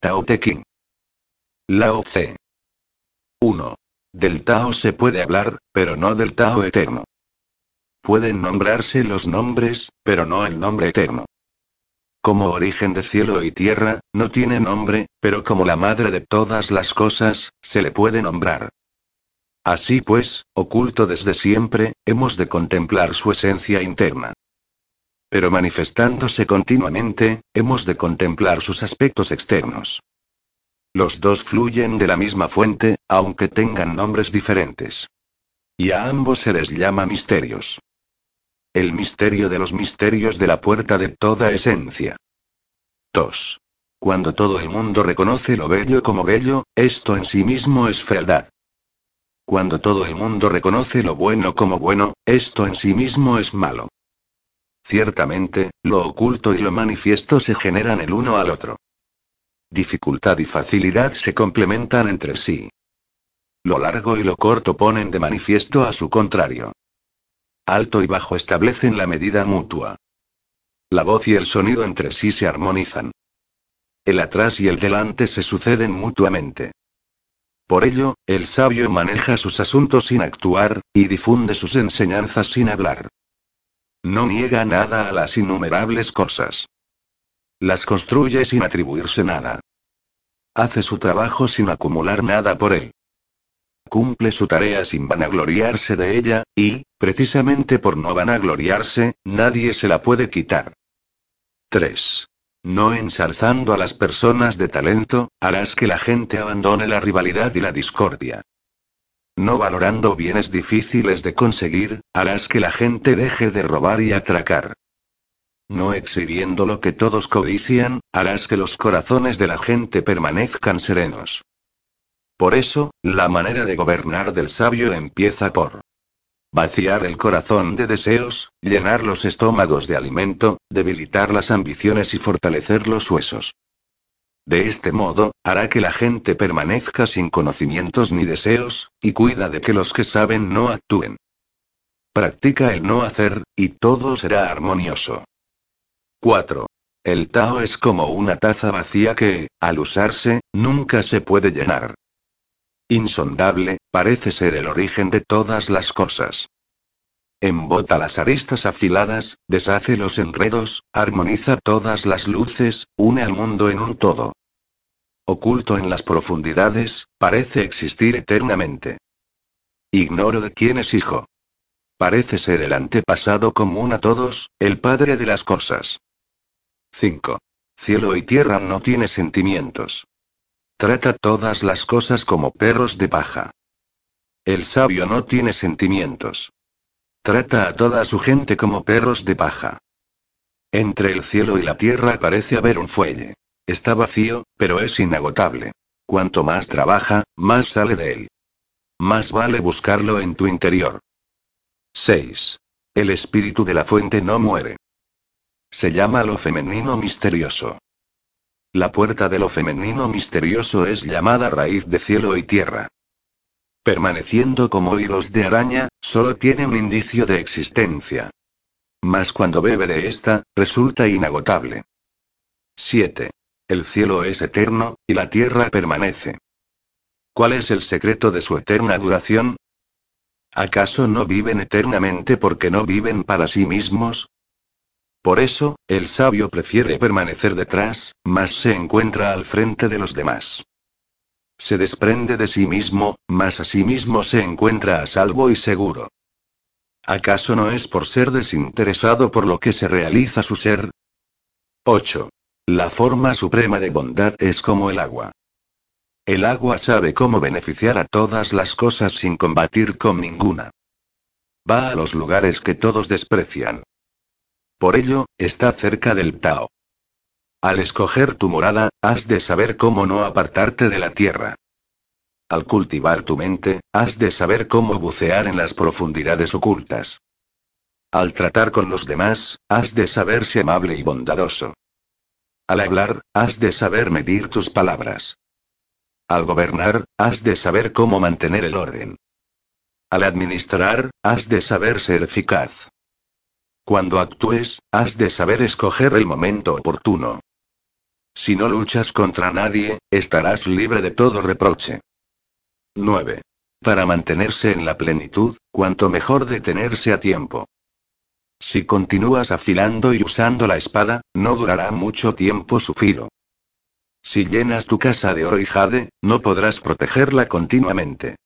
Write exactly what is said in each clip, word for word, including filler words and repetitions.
Tao Te Ching. Lao Tse. uno. Del Tao se puede hablar, pero no del Tao eterno. Pueden nombrarse los nombres, pero no el nombre eterno. Como origen de cielo y tierra, no tiene nombre, pero como la madre de todas las cosas, se le puede nombrar. Así pues, oculto desde siempre, hemos de contemplar su esencia interna. Pero manifestándose continuamente, hemos de contemplar sus aspectos externos. Los dos fluyen de la misma fuente, aunque tengan nombres diferentes. Y a ambos se les llama misterios. El misterio de los misterios de la puerta de toda esencia. dos. Cuando todo el mundo reconoce lo bello como bello, esto en sí mismo es fealdad. Cuando todo el mundo reconoce lo bueno como bueno, esto en sí mismo es malo. Ciertamente, lo oculto y lo manifiesto se generan el uno al otro. Dificultad y facilidad se complementan entre sí. Lo largo y lo corto ponen de manifiesto a su contrario. Alto y bajo establecen la medida mutua. La voz y el sonido entre sí se armonizan. El atrás y el delante se suceden mutuamente. Por ello, el sabio maneja sus asuntos sin actuar, y difunde sus enseñanzas sin hablar. No niega nada a las innumerables cosas. Las construye sin atribuirse nada. Hace su trabajo sin acumular nada por él. Cumple su tarea sin vanagloriarse de ella, y, precisamente por no vanagloriarse, nadie se la puede quitar. tres. No ensalzando a las personas de talento, harás que la gente abandone la rivalidad y la discordia. No valorando bienes difíciles de conseguir, harás que la gente deje de robar y atracar. No exhibiendo lo que todos codician, harás que los corazones de la gente permanezcan serenos. Por eso, la manera de gobernar del sabio empieza por vaciar el corazón de deseos, llenar los estómagos de alimento, debilitar las ambiciones y fortalecer los huesos. De este modo, hará que la gente permanezca sin conocimientos ni deseos, y cuida de que los que saben no actúen. Practica el no hacer, y todo será armonioso. cuatro. El Tao es como una taza vacía que, al usarse, nunca se puede llenar. Insondable, parece ser el origen de todas las cosas. Embota las aristas afiladas, deshace los enredos, armoniza todas las luces, une al mundo en un todo. Oculto en las profundidades, parece existir eternamente. Ignoro de quién es hijo. Parece ser el antepasado común a todos, el padre de las cosas. cinco. Cielo y tierra no tiene sentimientos. Trata todas las cosas como perros de paja. El sabio no tiene sentimientos. Trata a toda su gente como perros de paja. Entre el cielo y la tierra parece haber un fuelle. Está vacío, pero es inagotable. Cuanto más trabaja, más sale de él. Más vale buscarlo en tu interior. seis. El espíritu de la fuente no muere. Se llama lo femenino misterioso. La puerta de lo femenino misterioso es llamada raíz de cielo y tierra. Permaneciendo como hilos de araña, solo tiene un indicio de existencia. Mas cuando bebe de esta, resulta inagotable. siete. El cielo es eterno, y la tierra permanece. ¿Cuál es el secreto de su eterna duración? ¿Acaso no viven eternamente porque no viven para sí mismos? Por eso, el sabio prefiere permanecer detrás, mas se encuentra al frente de los demás. Se desprende de sí mismo, mas a sí mismo se encuentra a salvo y seguro. ¿Acaso no es por ser desinteresado por lo que se realiza su ser? ocho. La forma suprema de bondad es como el agua. El agua sabe cómo beneficiar a todas las cosas sin combatir con ninguna. Va a los lugares que todos desprecian. Por ello, está cerca del Tao. Al escoger tu morada, has de saber cómo no apartarte de la tierra. Al cultivar tu mente, has de saber cómo bucear en las profundidades ocultas. Al tratar con los demás, has de saberse amable y bondadoso. Al hablar, has de saber medir tus palabras. Al gobernar, has de saber cómo mantener el orden. Al administrar, has de saber ser eficaz. Cuando actúes, has de saber escoger el momento oportuno. Si no luchas contra nadie, estarás libre de todo reproche. nueve. Para mantenerse en la plenitud, cuanto mejor detenerse a tiempo. Si continúas afilando y usando la espada, no durará mucho tiempo su filo. Si llenas tu casa de oro y jade, no podrás protegerla continuamente.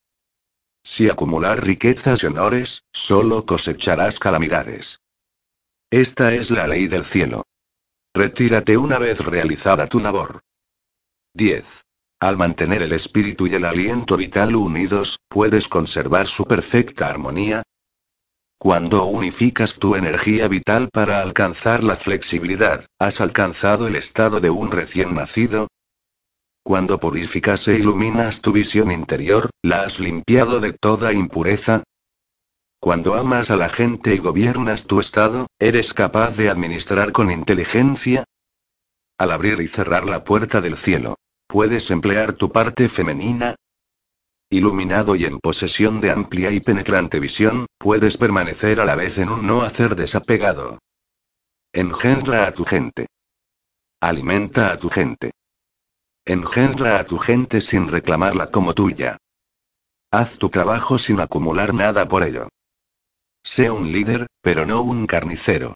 Si acumular riquezas y honores, solo cosecharás calamidades. Esta es la ley del cielo. Retírate una vez realizada tu labor. diez. Al mantener el espíritu y el aliento vital unidos, puedes conservar su perfecta armonía. Cuando unificas tu energía vital para alcanzar la flexibilidad, has alcanzado el estado de un recién nacido. Cuando purificas e iluminas tu visión interior, la has limpiado de toda impureza. Cuando amas a la gente y gobiernas tu estado, eres capaz de administrar con inteligencia. Al abrir y cerrar la puerta del cielo, puedes emplear tu parte femenina. Iluminado y en posesión de amplia y penetrante visión, puedes permanecer a la vez en un no hacer desapegado. Engendra a tu gente. Alimenta a tu gente. Engendra a tu gente sin reclamarla como tuya. Haz tu trabajo sin acumular nada por ello. Sé un líder, pero no un carnicero.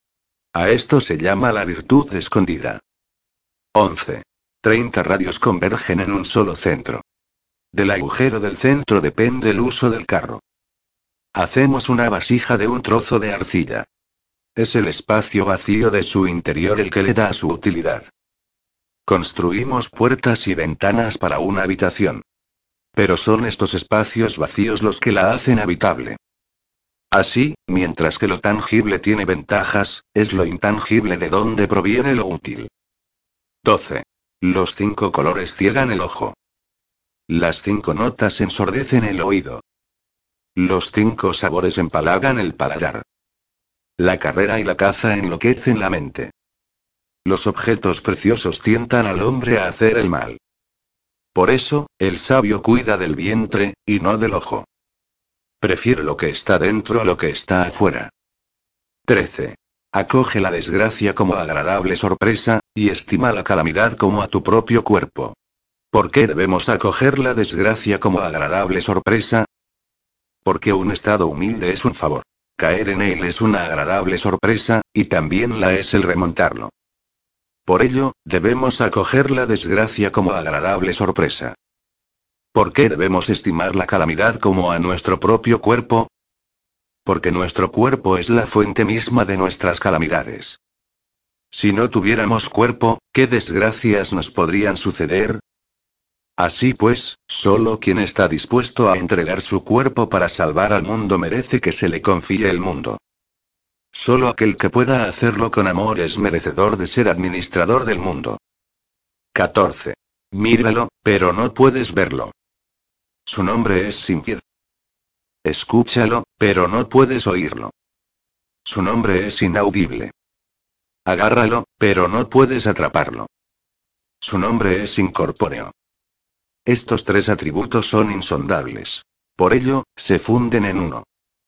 A esto se llama la virtud escondida. once. treinta radios convergen en un solo centro. Del agujero del centro depende el uso del carro. Hacemos una vasija de un trozo de arcilla. Es el espacio vacío de su interior el que le da su utilidad. Construimos puertas y ventanas para una habitación. Pero son estos espacios vacíos los que la hacen habitable. Así, mientras que lo tangible tiene ventajas, es lo intangible de donde proviene lo útil. doce. Los cinco colores ciegan el ojo. Las cinco notas ensordecen el oído. Los cinco sabores empalagan el paladar. La carrera y la caza enloquecen la mente. Los objetos preciosos tientan al hombre a hacer el mal. Por eso, el sabio cuida del vientre, y no del ojo. Prefiere lo que está dentro a lo que está afuera. trece. Acoge la desgracia como agradable sorpresa, y estima la calamidad como a tu propio cuerpo. ¿Por qué debemos acoger la desgracia como agradable sorpresa? Porque un estado humilde es un favor. Caer en él es una agradable sorpresa, y también la es el remontarlo. Por ello, debemos acoger la desgracia como agradable sorpresa. ¿Por qué debemos estimar la calamidad como a nuestro propio cuerpo? Porque nuestro cuerpo es la fuente misma de nuestras calamidades. Si no tuviéramos cuerpo, ¿qué desgracias nos podrían suceder? Así pues, solo quien está dispuesto a entregar su cuerpo para salvar al mundo merece que se le confíe el mundo. Solo aquel que pueda hacerlo con amor es merecedor de ser administrador del mundo. catorce. Míralo, pero no puedes verlo. Su nombre es Sinfir. Escúchalo, pero no puedes oírlo. Su nombre es inaudible. Agárralo, pero no puedes atraparlo. Su nombre es incorpóreo. Estos tres atributos son insondables. Por ello, se funden en uno.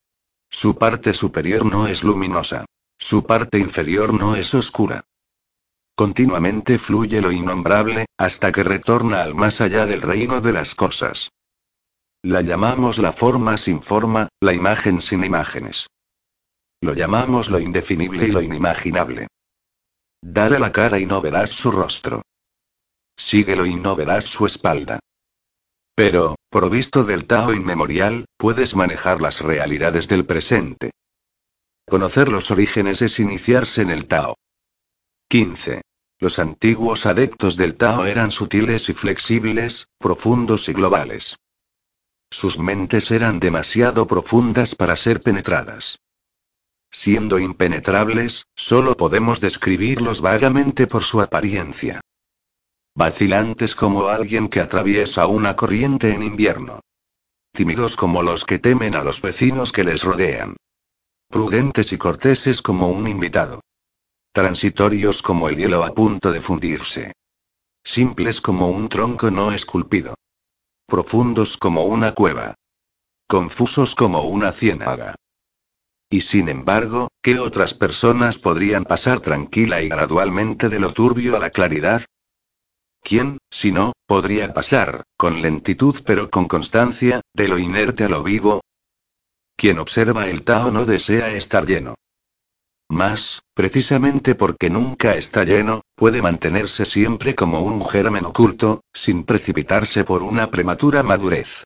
Su parte superior no es luminosa. Su parte inferior no es oscura. Continuamente fluye lo innombrable, hasta que retorna al más allá del reino de las cosas. La llamamos la forma sin forma, la imagen sin imágenes. Lo llamamos lo indefinible y lo inimaginable. Dale la cara y no verás su rostro. Síguelo y no verás su espalda. Pero, provisto del Tao inmemorial, puedes manejar las realidades del presente. Conocer los orígenes es iniciarse en el Tao. quince. Los antiguos adeptos del Tao eran sutiles y flexibles, profundos y globales. Sus mentes eran demasiado profundas para ser penetradas. Siendo impenetrables, solo podemos describirlos vagamente por su apariencia. Vacilantes como alguien que atraviesa una corriente en invierno. Tímidos como los que temen a los vecinos que les rodean. Prudentes y corteses como un invitado. Transitorios como el hielo a punto de fundirse. Simples como un tronco no esculpido. Profundos como una cueva. Confusos como una ciénaga. Y sin embargo, ¿qué otras personas podrían pasar tranquila y gradualmente de lo turbio a la claridad? ¿Quién, si no, podría pasar, con lentitud pero con constancia, de lo inerte a lo vivo? Quien observa el Tao no desea estar lleno. Más, precisamente porque nunca está lleno, puede mantenerse siempre como un germen oculto, sin precipitarse por una prematura madurez.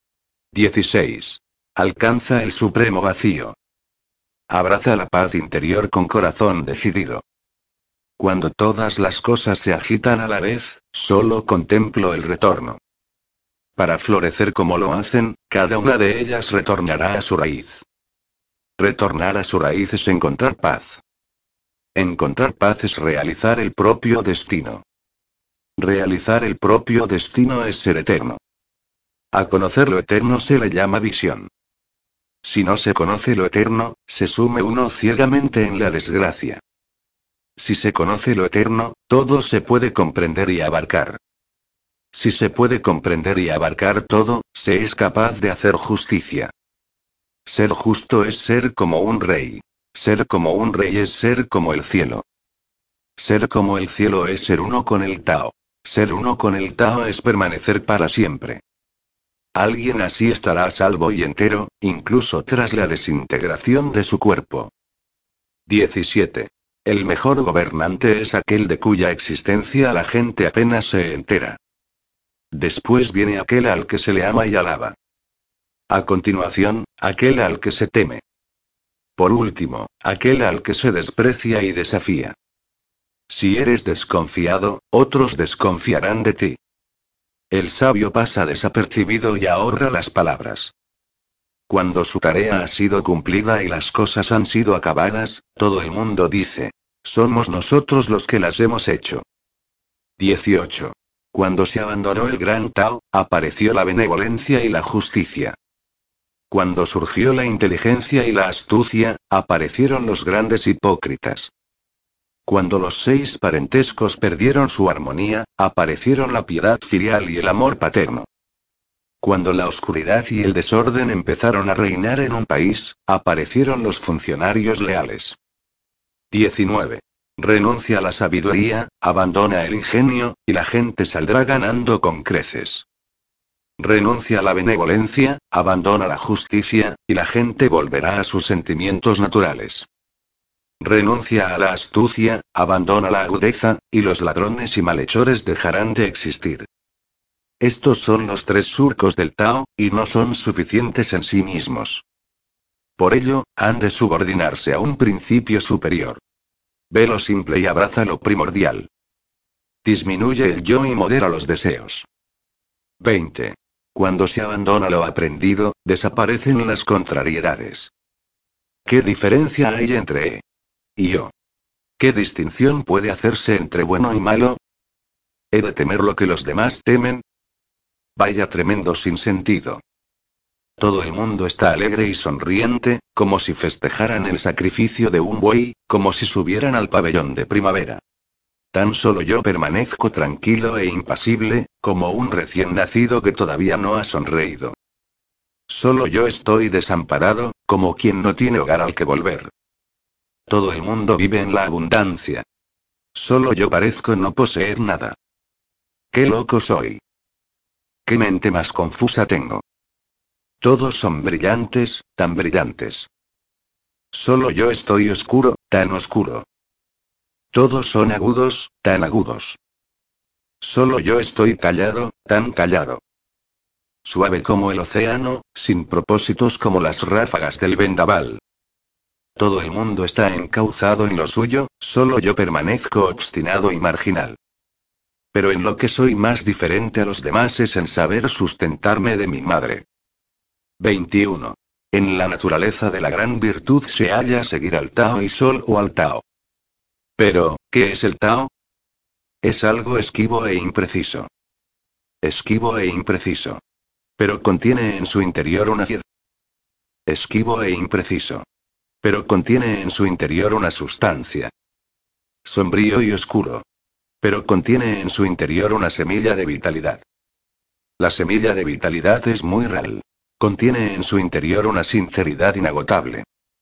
dieciséis. Alcanza el supremo vacío. Abraza la paz interior con corazón decidido. Cuando todas las cosas se agitan a la vez, solo contemplo el retorno. Para florecer como lo hacen, cada una de ellas retornará a su raíz. Retornar a su raíz es encontrar paz. Encontrar paz es realizar el propio destino. Realizar el propio destino es ser eterno. A conocer lo eterno se le llama visión. Si no se conoce lo eterno, se sume uno ciegamente en la desgracia. Si se conoce lo eterno, todo se puede comprender y abarcar. Si se puede comprender y abarcar todo, se es capaz de hacer justicia. Ser justo es ser como un rey. Ser como un rey es ser como el cielo. Ser como el cielo es ser uno con el Tao. Ser uno con el Tao es permanecer para siempre. Alguien así estará a salvo y entero, incluso tras la desintegración de su cuerpo. diecisiete. El mejor gobernante es aquel de cuya existencia la gente apenas se entera. Después viene aquel al que se le ama y alaba. A continuación, aquel al que se teme. Por último, aquel al que se desprecia y desafía. Si eres desconfiado, otros desconfiarán de ti. El sabio pasa desapercibido y ahorra las palabras. Cuando su tarea ha sido cumplida y las cosas han sido acabadas, todo el mundo dice: somos nosotros los que las hemos hecho. dieciocho. Cuando se abandonó el gran Tao, apareció la benevolencia y la justicia. Cuando surgió la inteligencia y la astucia, aparecieron los grandes hipócritas. Cuando los seis parentescos perdieron su armonía, aparecieron la piedad filial y el amor paterno. Cuando la oscuridad y el desorden empezaron a reinar en un país, aparecieron los funcionarios leales. diecinueve. Renuncia a la sabiduría, abandona el ingenio, y la gente saldrá ganando con creces. Renuncia a la benevolencia, abandona la justicia, y la gente volverá a sus sentimientos naturales. Renuncia a la astucia, abandona la agudeza, y los ladrones y malhechores dejarán de existir. Estos son los tres surcos del Tao, y no son suficientes en sí mismos. Por ello, han de subordinarse a un principio superior. Ve lo simple y abraza lo primordial. Disminuye el yo y modera los deseos. veinte. Cuando se abandona lo aprendido, desaparecen las contrariedades. ¿Qué diferencia hay entre E y yo? ¿Qué distinción puede hacerse entre bueno y malo? ¿He de temer lo que los demás temen? Vaya tremendo sinsentido. Todo el mundo está alegre y sonriente, como si festejaran el sacrificio de un buey, como si subieran al pabellón de primavera. Tan solo yo permanezco tranquilo e impasible, como un recién nacido que todavía no ha sonreído. Solo yo estoy desamparado, como quien no tiene hogar al que volver. Todo el mundo vive en la abundancia. Solo yo parezco no poseer nada. ¡Qué loco soy! ¡Qué mente más confusa tengo! Todos son brillantes, tan brillantes. Solo yo estoy oscuro, tan oscuro. Todos son agudos, tan agudos. Solo yo estoy callado, tan callado. Suave como el océano, sin propósitos como las ráfagas del vendaval. Todo el mundo está encauzado en lo suyo, solo yo permanezco obstinado y marginal. Pero en lo que soy más diferente a los demás es en saber sustentarme de mi madre. veintiuno. En la naturaleza de la gran virtud se halla seguir al Tao y solo al Tao. Pero, ¿qué es el Tao? Es algo esquivo e impreciso. Esquivo e impreciso. Pero contiene en su interior una fiel. Esquivo e impreciso. Pero contiene en su interior una sustancia. Sombrío y oscuro. Pero contiene en su interior una semilla de vitalidad. La semilla de vitalidad es muy real. Contiene en su interior una sinceridad inagotable.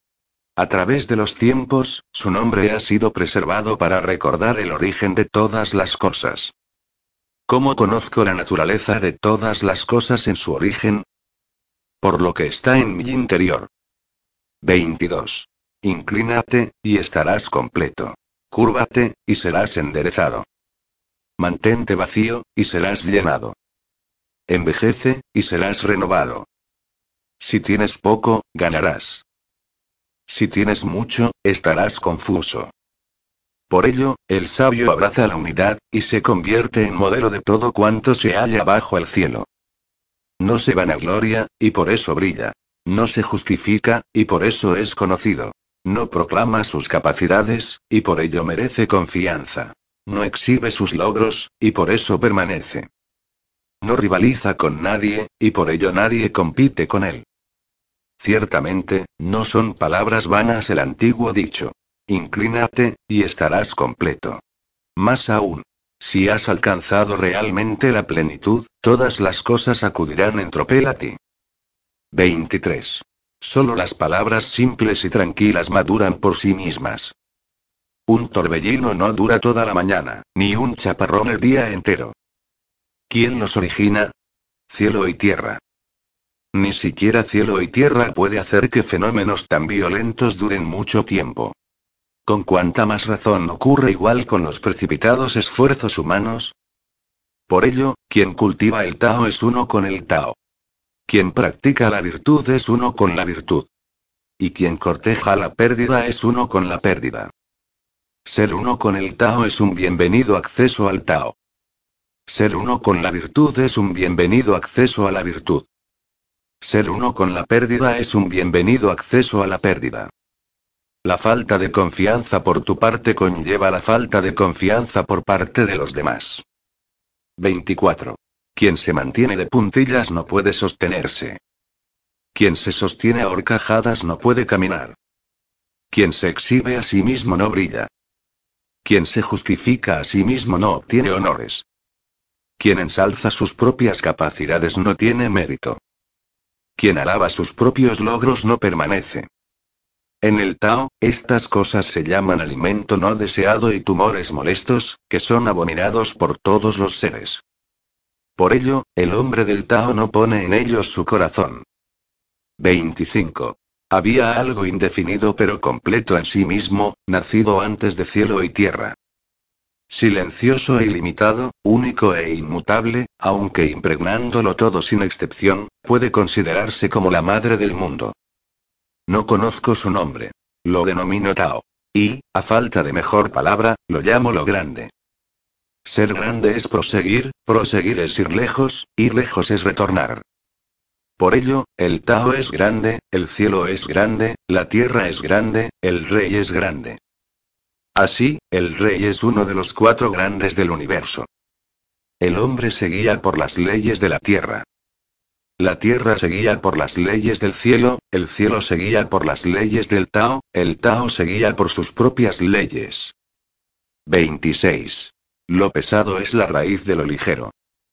A través de los tiempos, su nombre ha sido preservado para recordar el origen de todas las cosas. ¿Cómo conozco la naturaleza de todas las cosas en su origen? Por lo que está en mi interior. veintidós. Inclínate, y estarás completo. Cúrvate, y serás enderezado. Mantente vacío, y serás llenado. Envejece, y serás renovado. Si tienes poco, ganarás. Si tienes mucho, estarás confuso. Por ello, el sabio abraza la unidad, y se convierte en modelo de todo cuanto se halla bajo el cielo. No se vanagloria, y por eso brilla. No se justifica, y por eso es conocido. No proclama sus capacidades, y por ello merece confianza. No exhibe sus logros, y por eso permanece. No rivaliza con nadie, y por ello nadie compite con él. Ciertamente, no son palabras vanas el antiguo dicho. Inclínate, y estarás completo. Más aún. Si has alcanzado realmente la plenitud, todas las cosas acudirán en tropel a ti. veintitrés. Solo las palabras simples y tranquilas maduran por sí mismas. Un torbellino no dura toda la mañana, ni un chaparrón el día entero. ¿Quién los origina? Cielo y tierra. Ni siquiera cielo y tierra puede hacer que fenómenos tan violentos duren mucho tiempo. Con cuánta más razón ocurre igual con los precipitados esfuerzos humanos. Por ello, quien cultiva el Tao es uno con el Tao. Quien practica la virtud es uno con la virtud. Y quien corteja la pérdida es uno con la pérdida. Ser uno con el Tao es un bienvenido acceso al Tao. Ser uno con la virtud es un bienvenido acceso a la virtud. Ser uno con la pérdida es un bienvenido acceso a la pérdida. La falta de confianza por tu parte conlleva la falta de confianza por parte de los demás. veinticuatro. Quien se mantiene de puntillas no puede sostenerse. Quien se sostiene a horcajadas no puede caminar. Quien se exhibe a sí mismo no brilla. Quien se justifica a sí mismo no obtiene honores. Quien ensalza sus propias capacidades no tiene mérito. Quien alaba sus propios logros no permanece. En el Tao, estas cosas se llaman alimento no deseado y tumores molestos, que son abominados por todos los seres. Por ello, el hombre del Tao no pone en ellos su corazón. veinticinco. Había algo indefinido pero completo en sí mismo, nacido antes de cielo y tierra. Silencioso e ilimitado, único e inmutable, aunque impregnándolo todo sin excepción, puede considerarse como la madre del mundo. No conozco su nombre. Lo denomino Tao. Y, a falta de mejor palabra, lo llamo lo grande. Ser grande es proseguir, proseguir es ir lejos, ir lejos es retornar. Por ello, el Tao es grande, el cielo es grande, la tierra es grande, el rey es grande. Así, el rey es uno de los cuatro grandes del universo. El hombre se guía por las leyes de la tierra. La tierra se guía por las leyes del cielo, el cielo se guía por las leyes del Tao, el Tao se guía por sus propias leyes. veintiséis. Lo pesado es la raíz de lo ligero.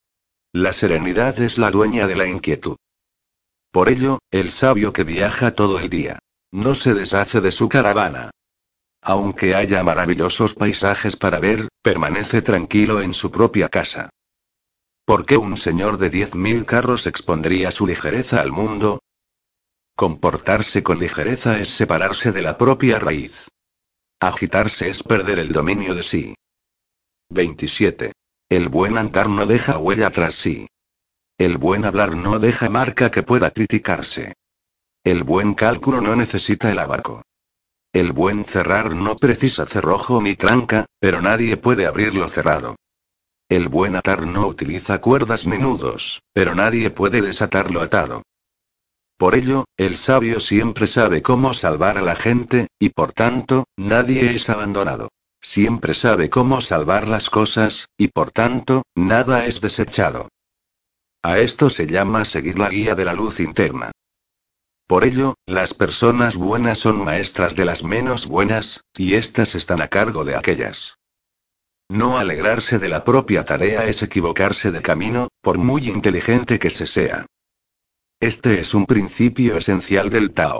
La serenidad es la dueña de la inquietud. Por ello, el sabio que viaja todo el día no se deshace de su caravana. Aunque haya maravillosos paisajes para ver, permanece tranquilo en su propia casa. ¿Por qué un señor de diez mil carros expondría su ligereza al mundo? Comportarse con ligereza es separarse de la propia raíz. Agitarse es perder el dominio de sí. veintisiete. El buen andar no deja huella tras sí. El buen hablar no deja marca que pueda criticarse. El buen cálculo no necesita el abaco. El buen cerrar no precisa cerrojo ni tranca, pero nadie puede abrirlo cerrado. El buen atar no utiliza cuerdas ni nudos, pero nadie puede desatarlo atado. Por ello, el sabio siempre sabe cómo salvar a la gente, y por tanto, nadie es abandonado. Siempre sabe cómo salvar las cosas, y por tanto, nada es desechado. A esto se llama seguir la guía de la luz interna. Por ello, las personas buenas son maestras de las menos buenas, y éstas están a cargo de aquellas. No alegrarse de la propia tarea es equivocarse de camino, por muy inteligente que se sea. Este es un principio esencial del Tao.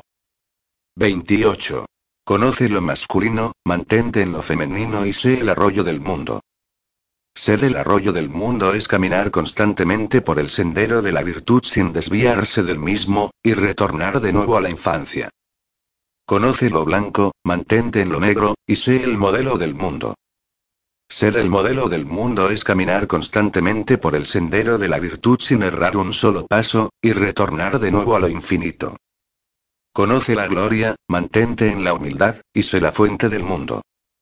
veintiocho. Conoce lo masculino, mantente en lo femenino y sé el arroyo del mundo. Ser el arroyo del mundo es caminar constantemente por el sendero de la virtud sin desviarse del mismo, y retornar de nuevo a la infancia. Conoce lo blanco, mantente en lo negro, y sé el modelo del mundo. Ser el modelo del mundo es caminar constantemente por el sendero de la virtud sin errar un solo paso, y retornar de nuevo a lo infinito. Conoce la gloria, mantente en la humildad, y sé la fuente del mundo.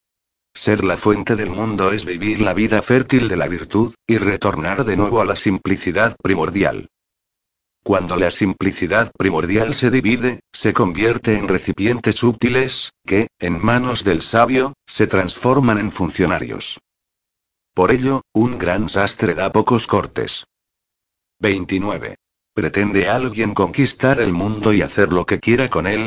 Ser la fuente del mundo es vivir la vida fértil de la virtud, y retornar de nuevo a la simplicidad primordial. Cuando la simplicidad primordial se divide, se convierte en recipientes útiles, que, en manos del sabio, se transforman en funcionarios. Por ello, un gran sastre da pocos cortes. veintinueve. ¿Pretende alguien conquistar el mundo y hacer lo que quiera con él?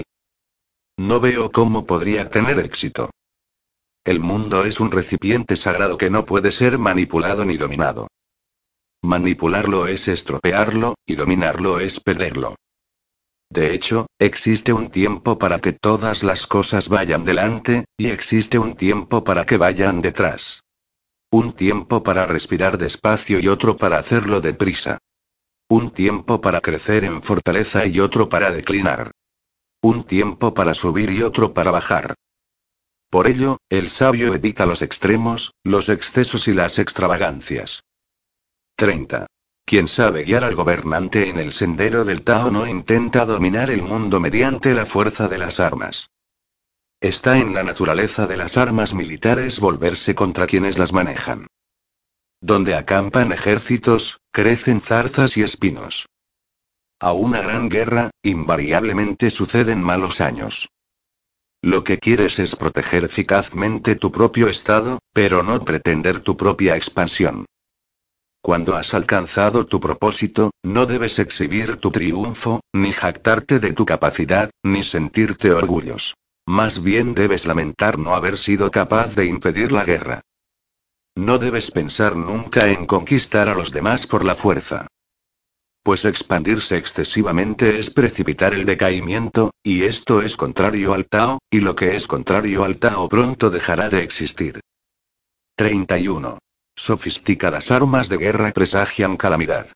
No veo cómo podría tener éxito. El mundo es un recipiente sagrado que no puede ser manipulado ni dominado. Manipularlo es estropearlo, y dominarlo es perderlo. De hecho, existe un tiempo para que todas las cosas vayan delante, y existe un tiempo para que vayan detrás. Un tiempo para respirar despacio y otro para hacerlo deprisa. Un tiempo para crecer en fortaleza y otro para declinar. Un tiempo para subir y otro para bajar. Por ello, el sabio evita los extremos, los excesos y las extravagancias. treinta. Quien sabe guiar al gobernante en el sendero del Tao no intenta dominar el mundo mediante la fuerza de las armas. Está en la naturaleza de las armas militares volverse contra quienes las manejan. Donde acampan ejércitos, crecen zarzas y espinos. A una gran guerra, invariablemente suceden malos años. Lo que quieres es proteger eficazmente tu propio estado, pero no pretender tu propia expansión. Cuando has alcanzado tu propósito, no debes exhibir tu triunfo, ni jactarte de tu capacidad, ni sentirte orgulloso. Más bien debes lamentar no haber sido capaz de impedir la guerra. No debes pensar nunca en conquistar a los demás por la fuerza. Pues expandirse excesivamente es precipitar el decaimiento, y esto es contrario al Tao, y lo que es contrario al Tao pronto dejará de existir. treinta y uno. Sofisticadas armas de guerra presagian calamidad.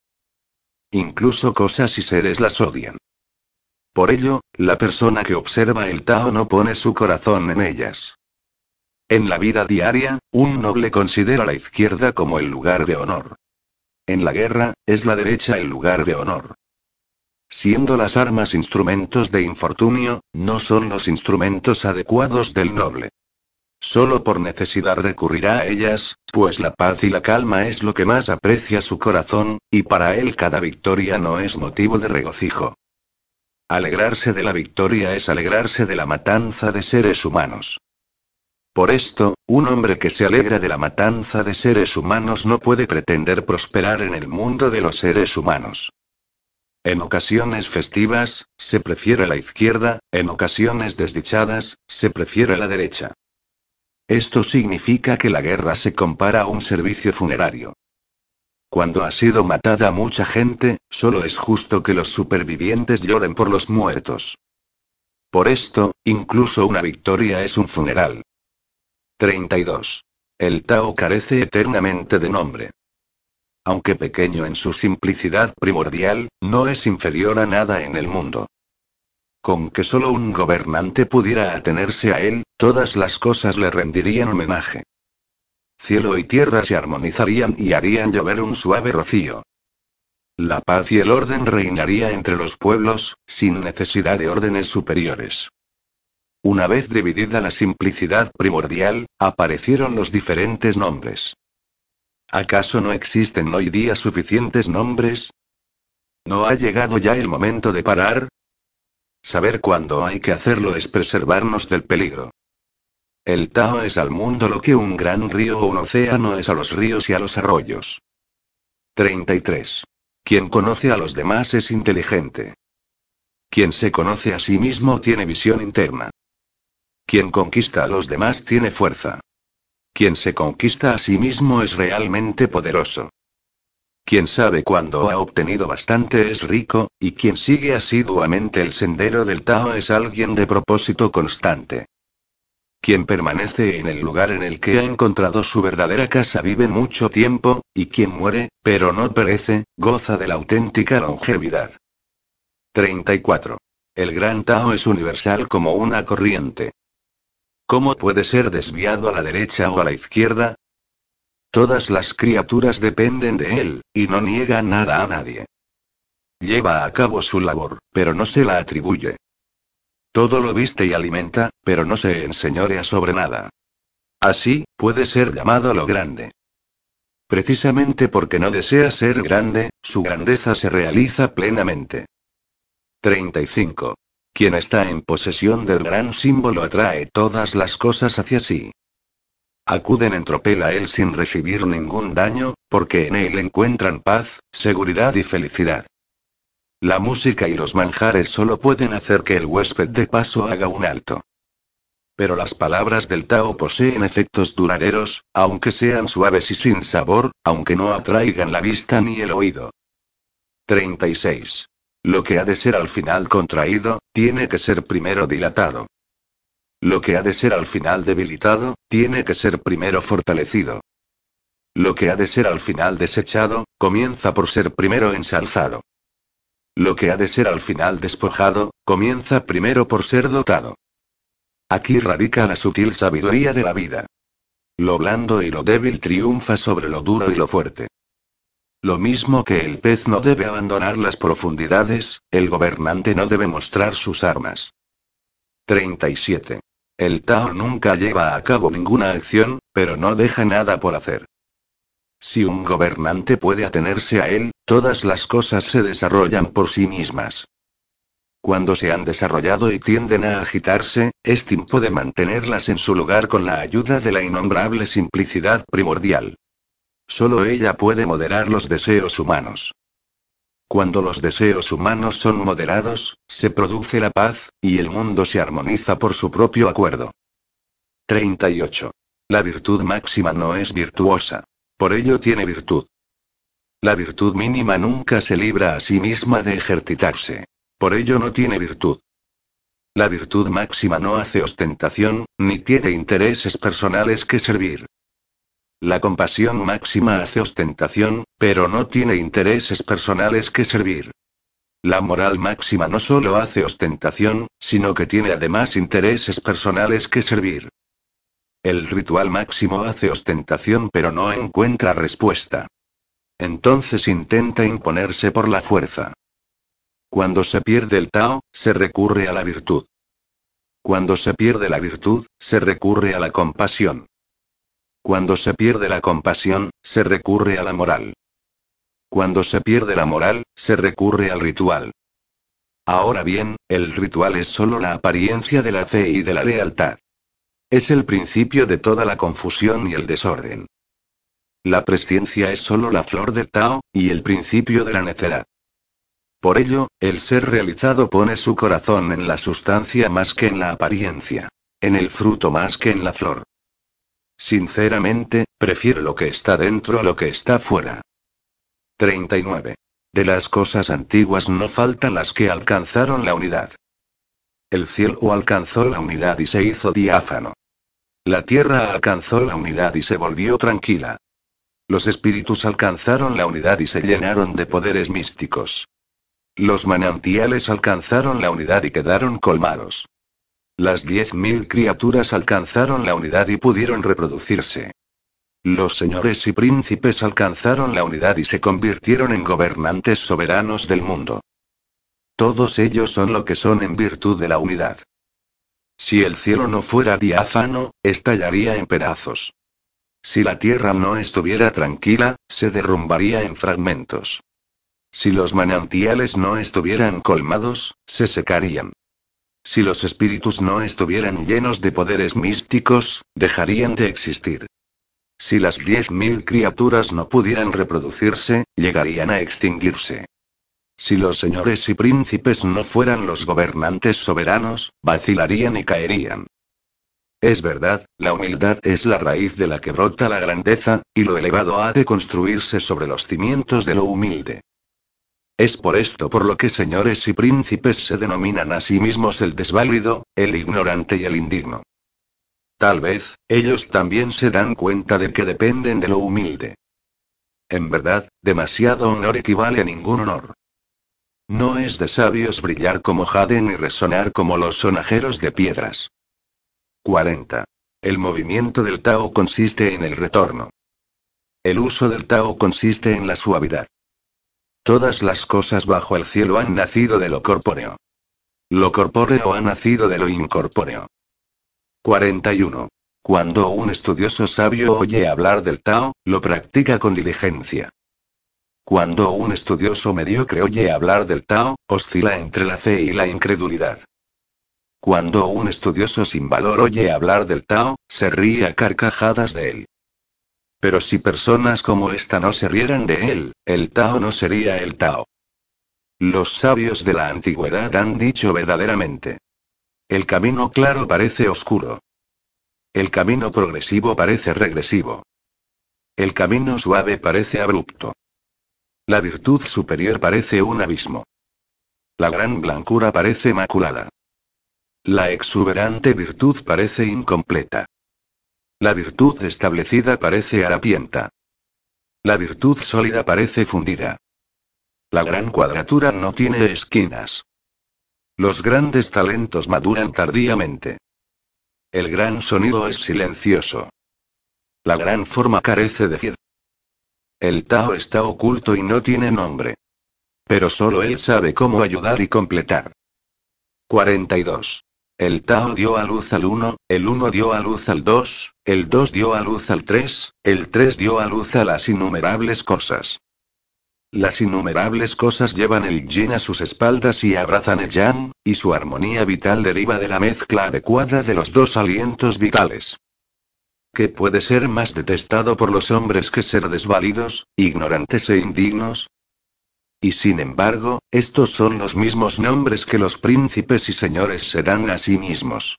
Incluso cosas y seres las odian. Por ello, la persona que observa el Tao no pone su corazón en ellas. En la vida diaria, un noble considera la izquierda como el lugar de honor. En la guerra, es la derecha el lugar de honor. Siendo las armas instrumentos de infortunio, no son los instrumentos adecuados del noble. Solo por necesidad recurrirá a ellas, pues la paz y la calma es lo que más aprecia su corazón, y para él cada victoria no es motivo de regocijo. Alegrarse de la victoria es alegrarse de la matanza de seres humanos. Por esto, un hombre que se alegra de la matanza de seres humanos no puede pretender prosperar en el mundo de los seres humanos. En ocasiones festivas, se prefiere la izquierda, en ocasiones desdichadas, se prefiere la derecha. Esto significa que la guerra se compara a un servicio funerario. Cuando ha sido matada mucha gente, solo es justo que los supervivientes lloren por los muertos. Por esto, incluso una victoria es un funeral. treinta y dos. El Tao carece eternamente de nombre. Aunque pequeño en su simplicidad primordial, no es inferior a nada en el mundo. Con que solo un gobernante pudiera atenerse a él, todas las cosas le rendirían homenaje. Cielo y tierra se armonizarían y harían llover un suave rocío. La paz y el orden reinaría entre los pueblos, sin necesidad de órdenes superiores. Una vez dividida la simplicidad primordial, aparecieron los diferentes nombres. ¿Acaso no existen hoy día suficientes nombres? ¿No ha llegado ya el momento de parar? Saber cuándo hay que hacerlo es preservarnos del peligro. El Tao es al mundo lo que un gran río o un océano es a los ríos y a los arroyos. treinta y tres. Quien conoce a los demás es inteligente. Quien se conoce a sí mismo tiene visión interna. Quien conquista a los demás tiene fuerza. Quien se conquista a sí mismo es realmente poderoso. Quien sabe cuándo ha obtenido bastante es rico, y quien sigue asiduamente el sendero del Tao es alguien de propósito constante. Quien permanece en el lugar en el que ha encontrado su verdadera casa vive mucho tiempo, y quien muere, pero no perece, goza de la auténtica longevidad. treinta y cuatro. El gran Tao es universal como una corriente. ¿Cómo puede ser desviado a la derecha o a la izquierda? Todas las criaturas dependen de él, y no niega nada a nadie. Lleva a cabo su labor, pero no se la atribuye. Todo lo viste y alimenta, pero no se enseñorea sobre nada. Así, puede ser llamado lo grande. Precisamente porque no desea ser grande, su grandeza se realiza plenamente. treinta y cinco. Quien está en posesión del gran símbolo atrae todas las cosas hacia sí. Acuden en tropel a él sin recibir ningún daño, porque en él encuentran paz, seguridad y felicidad. La música y los manjares solo pueden hacer que el huésped de paso haga un alto. Pero las palabras del Tao poseen efectos duraderos, aunque sean suaves y sin sabor, aunque no atraigan la vista ni el oído. treinta y seis. Lo que ha de ser al final contraído, tiene que ser primero dilatado. Lo que ha de ser al final debilitado, tiene que ser primero fortalecido. Lo que ha de ser al final desechado, comienza por ser primero ensalzado. Lo que ha de ser al final despojado, comienza primero por ser dotado. Aquí radica la sutil sabiduría de la vida. Lo blando y lo débil triunfa sobre lo duro y lo fuerte. Lo mismo que el pez no debe abandonar las profundidades, el gobernante no debe mostrar sus armas. treinta y siete. El Tao nunca lleva a cabo ninguna acción, pero no deja nada por hacer. Si un gobernante puede atenerse a él, todas las cosas se desarrollan por sí mismas. Cuando se han desarrollado y tienden a agitarse, es tiempo de mantenerlas en su lugar con la ayuda de la innombrable simplicidad primordial. Solo ella puede moderar los deseos humanos. Cuando los deseos humanos son moderados, se produce la paz, y el mundo se armoniza por su propio acuerdo. treinta y ocho. La virtud máxima no es virtuosa. Por ello tiene virtud. La virtud mínima nunca se libra a sí misma de ejercitarse. Por ello no tiene virtud. La virtud máxima no hace ostentación, ni tiene intereses personales que servir. La compasión máxima hace ostentación, pero no tiene intereses personales que servir. La moral máxima no solo hace ostentación, sino que tiene además intereses personales que servir. El ritual máximo hace ostentación pero no encuentra respuesta. Entonces intenta imponerse por la fuerza. Cuando se pierde el Tao, se recurre a la virtud. Cuando se pierde la virtud, se recurre a la compasión. Cuando se pierde la compasión, se recurre a la moral. Cuando se pierde la moral, se recurre al ritual. Ahora bien, el ritual es solo la apariencia de la fe y de la lealtad. Es el principio de toda la confusión y el desorden. La presciencia es solo la flor del Tao, y el principio de la necedad. Por ello, el ser realizado pone su corazón en la sustancia más que en la apariencia. En el fruto más que en la flor. Sinceramente, prefiero lo que está dentro a lo que está fuera. treinta y nueve. De las cosas antiguas no faltan las que alcanzaron la unidad. El cielo alcanzó la unidad y se hizo diáfano. La tierra alcanzó la unidad y se volvió tranquila. Los espíritus alcanzaron la unidad y se llenaron de poderes místicos. Los manantiales alcanzaron la unidad y quedaron colmados. Las diez mil criaturas alcanzaron la unidad y pudieron reproducirse. Los señores y príncipes alcanzaron la unidad y se convirtieron en gobernantes soberanos del mundo. Todos ellos son lo que son en virtud de la unidad. Si el cielo no fuera diáfano, estallaría en pedazos. Si la tierra no estuviera tranquila, se derrumbaría en fragmentos. Si los manantiales no estuvieran colmados, se secarían. Si los espíritus no estuvieran llenos de poderes místicos, dejarían de existir. Si las diez mil criaturas no pudieran reproducirse, llegarían a extinguirse. Si los señores y príncipes no fueran los gobernantes soberanos, vacilarían y caerían. Es verdad, la humildad es la raíz de la que brota la grandeza, y lo elevado ha de construirse sobre los cimientos de lo humilde. Es por esto por lo que señores y príncipes se denominan a sí mismos el desválido, el ignorante y el indigno. Tal vez, ellos también se dan cuenta de que dependen de lo humilde. En verdad, demasiado honor equivale a ningún honor. No es de sabios brillar como jade ni resonar como los sonajeros de piedras. cuarenta. El movimiento del Tao consiste en el retorno. El uso del Tao consiste en la suavidad. Todas las cosas bajo el cielo han nacido de lo corpóreo. Lo corpóreo ha nacido de lo incorpóreo. cuarenta y uno. Cuando un estudioso sabio oye hablar del Tao, lo practica con diligencia. Cuando un estudioso mediocre oye hablar del Tao, oscila entre la fe y la incredulidad. Cuando un estudioso sin valor oye hablar del Tao, se ríe a carcajadas de él. Pero si personas como esta no se rieran de él, el Tao no sería el Tao. Los sabios de la antigüedad han dicho verdaderamente: el camino claro parece oscuro. El camino progresivo parece regresivo. El camino suave parece abrupto. La virtud superior parece un abismo. La gran blancura parece maculada. La exuberante virtud parece incompleta. La virtud establecida parece harapienta. La virtud sólida parece fundida. La gran cuadratura no tiene esquinas. Los grandes talentos maduran tardíamente. El gran sonido es silencioso. La gran forma carece de decir. El Tao está oculto y no tiene nombre. Pero solo él sabe cómo ayudar y completar. cuarenta y dos. El Tao dio a luz al uno, el uno dio a luz al dos, el dos dio a luz al tres, el tres dio a luz a las innumerables cosas. Las innumerables cosas llevan el yin a sus espaldas y abrazan el yang, y su armonía vital deriva de la mezcla adecuada de los dos alientos vitales. ¿Qué puede ser más detestado por los hombres que ser desvalidos, ignorantes e indignos? Y sin embargo, estos son los mismos nombres que los príncipes y señores se dan a sí mismos.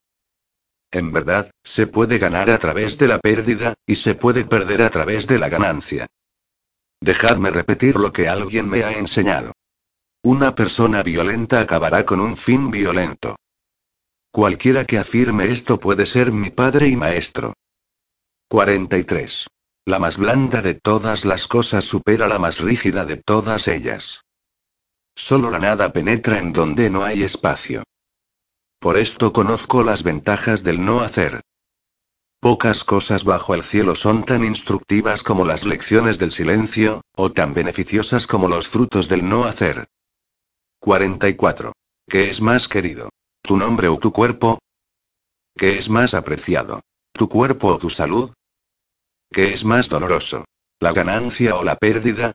En verdad, se puede ganar a través de la pérdida, y se puede perder a través de la ganancia. Dejadme repetir lo que alguien me ha enseñado. Una persona violenta acabará con un fin violento. Cualquiera que afirme esto puede ser mi padre y maestro. cuarenta y tres. La más blanda de todas las cosas supera la más rígida de todas ellas. Solo la nada penetra en donde no hay espacio. Por esto conozco las ventajas del no hacer. Pocas cosas bajo el cielo son tan instructivas como las lecciones del silencio, o tan beneficiosas como los frutos del no hacer. cuarenta y cuatro. ¿Qué es más querido? ¿Tu nombre o tu cuerpo? ¿Qué es más apreciado? ¿Tu cuerpo o tu salud? ¿Qué es más doloroso? ¿La ganancia o la pérdida?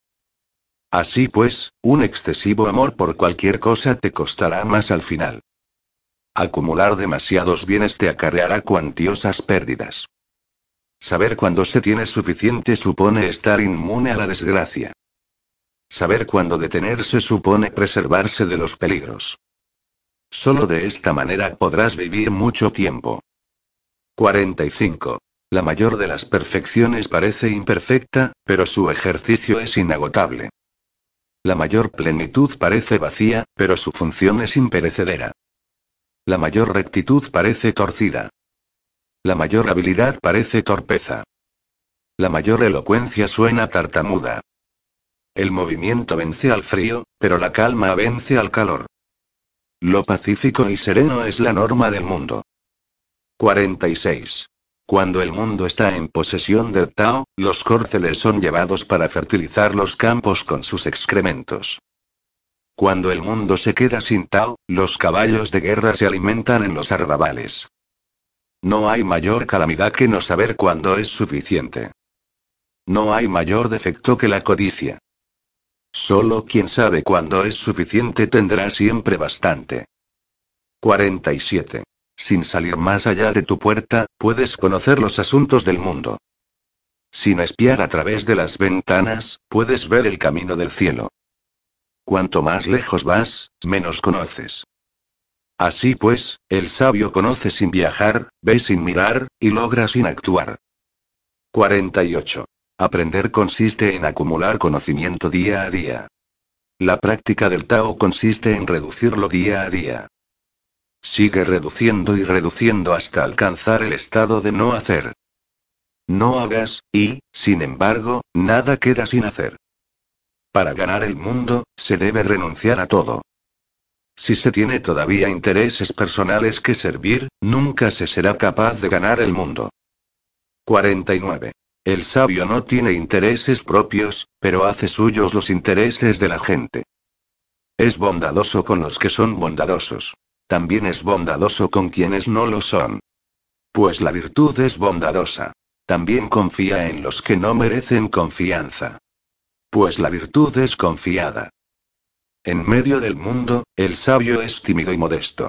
Así pues, un excesivo amor por cualquier cosa te costará más al final. Acumular demasiados bienes te acarreará cuantiosas pérdidas. Saber cuándo se tiene suficiente supone estar inmune a la desgracia. Saber cuándo detenerse supone preservarse de los peligros. Solo de esta manera podrás vivir mucho tiempo. cuarenta y cinco. La mayor de las perfecciones parece imperfecta, pero su ejercicio es inagotable. La mayor plenitud parece vacía, pero su función es imperecedera. La mayor rectitud parece torcida. La mayor habilidad parece torpeza. La mayor elocuencia suena tartamuda. El movimiento vence al frío, pero la calma vence al calor. Lo pacífico y sereno es la norma del mundo. cuarenta y seis. Cuando el mundo está en posesión del Tao, los córceles son llevados para fertilizar los campos con sus excrementos. Cuando el mundo se queda sin Tao, los caballos de guerra se alimentan en los arrabales. No hay mayor calamidad que no saber cuándo es suficiente. No hay mayor defecto que la codicia. Solo quien sabe cuándo es suficiente tendrá siempre bastante. cuarenta y siete. Sin salir más allá de tu puerta, puedes conocer los asuntos del mundo. Sin espiar a través de las ventanas, puedes ver el camino del cielo. Cuanto más lejos vas, menos conoces. Así pues, el sabio conoce sin viajar, ve sin mirar, y logra sin actuar. cuarenta y ocho. Aprender consiste en acumular conocimiento día a día. La práctica del Tao consiste en reducirlo día a día. Sigue reduciendo y reduciendo hasta alcanzar el estado de no hacer. No hagas, y, sin embargo, nada queda sin hacer. Para ganar el mundo, se debe renunciar a todo. Si se tiene todavía intereses personales que servir, nunca se será capaz de ganar el mundo. cuarenta y nueve. El sabio no tiene intereses propios, pero hace suyos los intereses de la gente. Es bondadoso con los que son bondadosos. También es bondadoso con quienes no lo son. Pues la virtud es bondadosa. También confía en los que no merecen confianza. Pues la virtud es confiada. En medio del mundo, el sabio es tímido y modesto.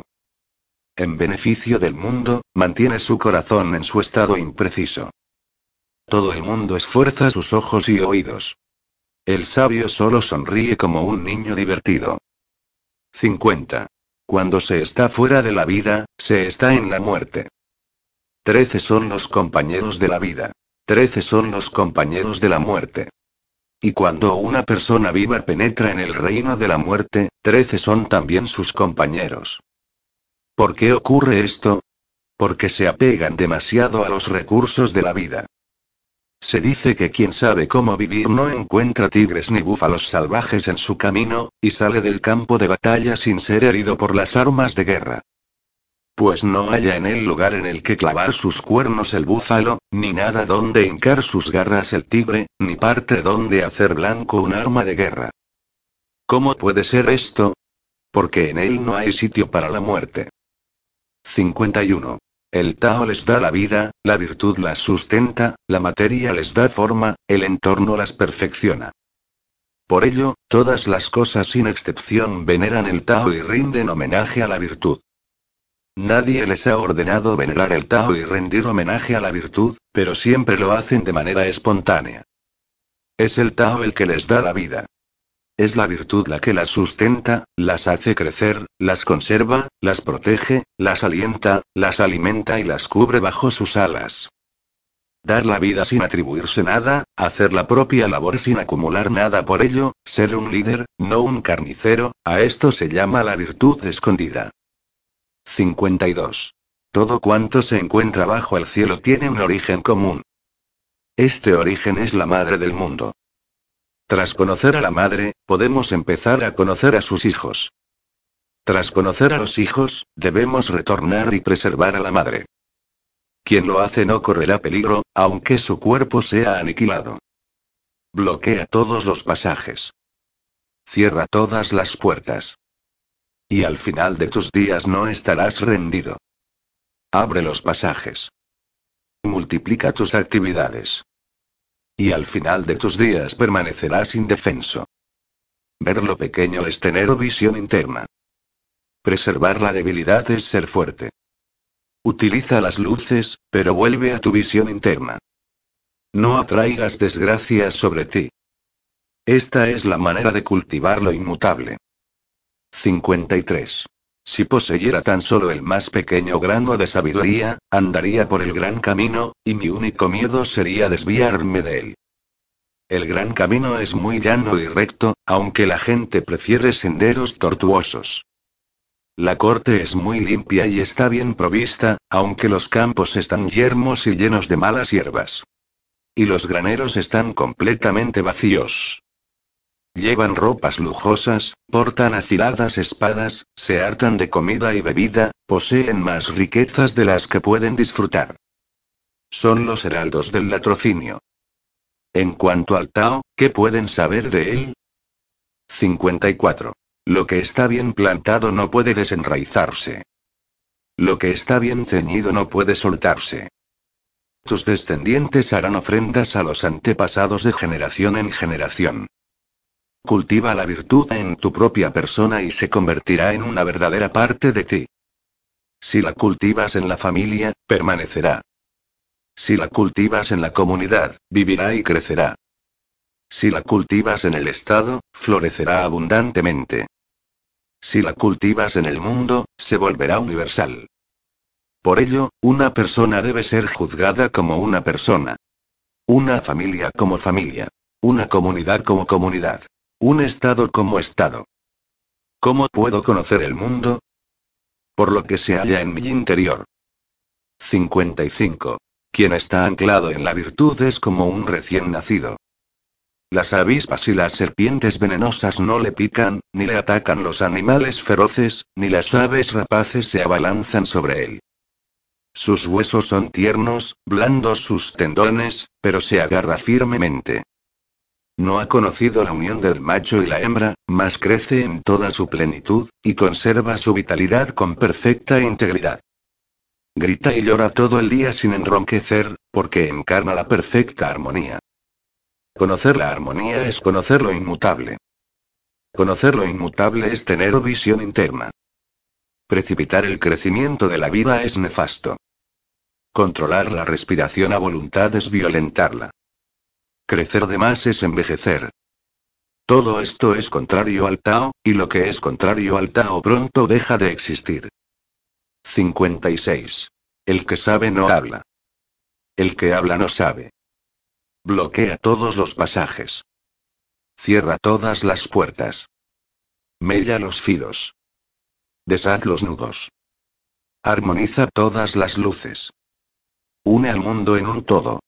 En beneficio del mundo, mantiene su corazón en su estado impreciso. Todo el mundo esfuerza sus ojos y oídos. El sabio solo sonríe como un niño divertido. cincuenta. Cuando se está fuera de la vida, se está en la muerte. Trece son los compañeros de la vida. Trece son los compañeros de la muerte. Y cuando una persona viva penetra en el reino de la muerte, trece son también sus compañeros. ¿Por qué ocurre esto? Porque se apegan demasiado a los recursos de la vida. Se dice que quien sabe cómo vivir no encuentra tigres ni búfalos salvajes en su camino, y sale del campo de batalla sin ser herido por las armas de guerra. Pues no haya en él lugar en el que clavar sus cuernos el búfalo, ni nada donde hincar sus garras el tigre, ni parte donde hacer blanco un arma de guerra. ¿Cómo puede ser esto? Porque en él no hay sitio para la muerte. cincuenta y uno. El Tao les da la vida, la virtud las sustenta, la materia les da forma, el entorno las perfecciona. Por ello, todas las cosas sin excepción veneran el Tao y rinden homenaje a la virtud. Nadie les ha ordenado venerar el Tao y rendir homenaje a la virtud, pero siempre lo hacen de manera espontánea. Es el Tao el que les da la vida. Es la virtud la que las sustenta, las hace crecer, las conserva, las protege, las alienta, las alimenta y las cubre bajo sus alas. Dar la vida sin atribuirse nada, hacer la propia labor sin acumular nada por ello, ser un líder, no un carnicero, a esto se llama la virtud escondida. cincuenta y dos. Todo cuanto se encuentra bajo el cielo tiene un origen común. Este origen es la madre del mundo. Tras conocer a la madre, podemos empezar a conocer a sus hijos. Tras conocer a los hijos, debemos retornar y preservar a la madre. Quien lo hace no correrá peligro, aunque su cuerpo sea aniquilado. Bloquea todos los pasajes. Cierra todas las puertas. Y al final de tus días no estarás rendido. Abre los pasajes. Multiplica tus actividades. Y al final de tus días permanecerás indefenso. Ver lo pequeño es tener visión interna. Preservar la debilidad es ser fuerte. Utiliza las luces, pero vuelve a tu visión interna. No atraigas desgracias sobre ti. Esta es la manera de cultivar lo inmutable. cincuenta y tres. Si poseyera tan solo el más pequeño grano de sabiduría, andaría por el gran camino, y mi único miedo sería desviarme de él. El gran camino es muy llano y recto, aunque la gente prefiere senderos tortuosos. La corte es muy limpia y está bien provista, aunque los campos están yermos y llenos de malas hierbas. Y los graneros están completamente vacíos. Llevan ropas lujosas, portan afiladas espadas, se hartan de comida y bebida, poseen más riquezas de las que pueden disfrutar. Son los heraldos del latrocinio. En cuanto al Tao, ¿qué pueden saber de él? cincuenta y cuatro. Lo que está bien plantado no puede desenraizarse. Lo que está bien ceñido no puede soltarse. Tus descendientes harán ofrendas a los antepasados de generación en generación. Cultiva la virtud en tu propia persona y se convertirá en una verdadera parte de ti. Si la cultivas en la familia, permanecerá. Si la cultivas en la comunidad, vivirá y crecerá. Si la cultivas en el Estado, florecerá abundantemente. Si la cultivas en el mundo, se volverá universal. Por ello, una persona debe ser juzgada como una persona. Una familia como familia. Una comunidad como comunidad. Un estado como estado. ¿Cómo puedo conocer el mundo? por lo que se halla en mi interior. cincuenta y cinco. Quien está anclado en la virtud es como un recién nacido. Las avispas y las serpientes venenosas no le pican, ni le atacan los animales feroces, ni las aves rapaces se abalanzan sobre él. Sus huesos son tiernos, blandos sus tendones, pero se agarra firmemente. No ha conocido la unión del macho y la hembra, mas crece en toda su plenitud, y conserva su vitalidad con perfecta integridad. Grita y llora todo el día sin enronquecer, porque encarna la perfecta armonía. Conocer la armonía es conocer lo inmutable. Conocer lo inmutable es tener visión interna. Precipitar el crecimiento de la vida es nefasto. Controlar la respiración a voluntad es violentarla. Crecer de más es envejecer. Todo esto es contrario al Tao, y lo que es contrario al Tao pronto deja de existir. cincuenta y seis. El que sabe no habla. El que habla no sabe. Bloquea todos los pasajes. Cierra todas las puertas. Mella los filos. Deshaz los nudos. Armoniza todas las luces. Une al mundo en un todo.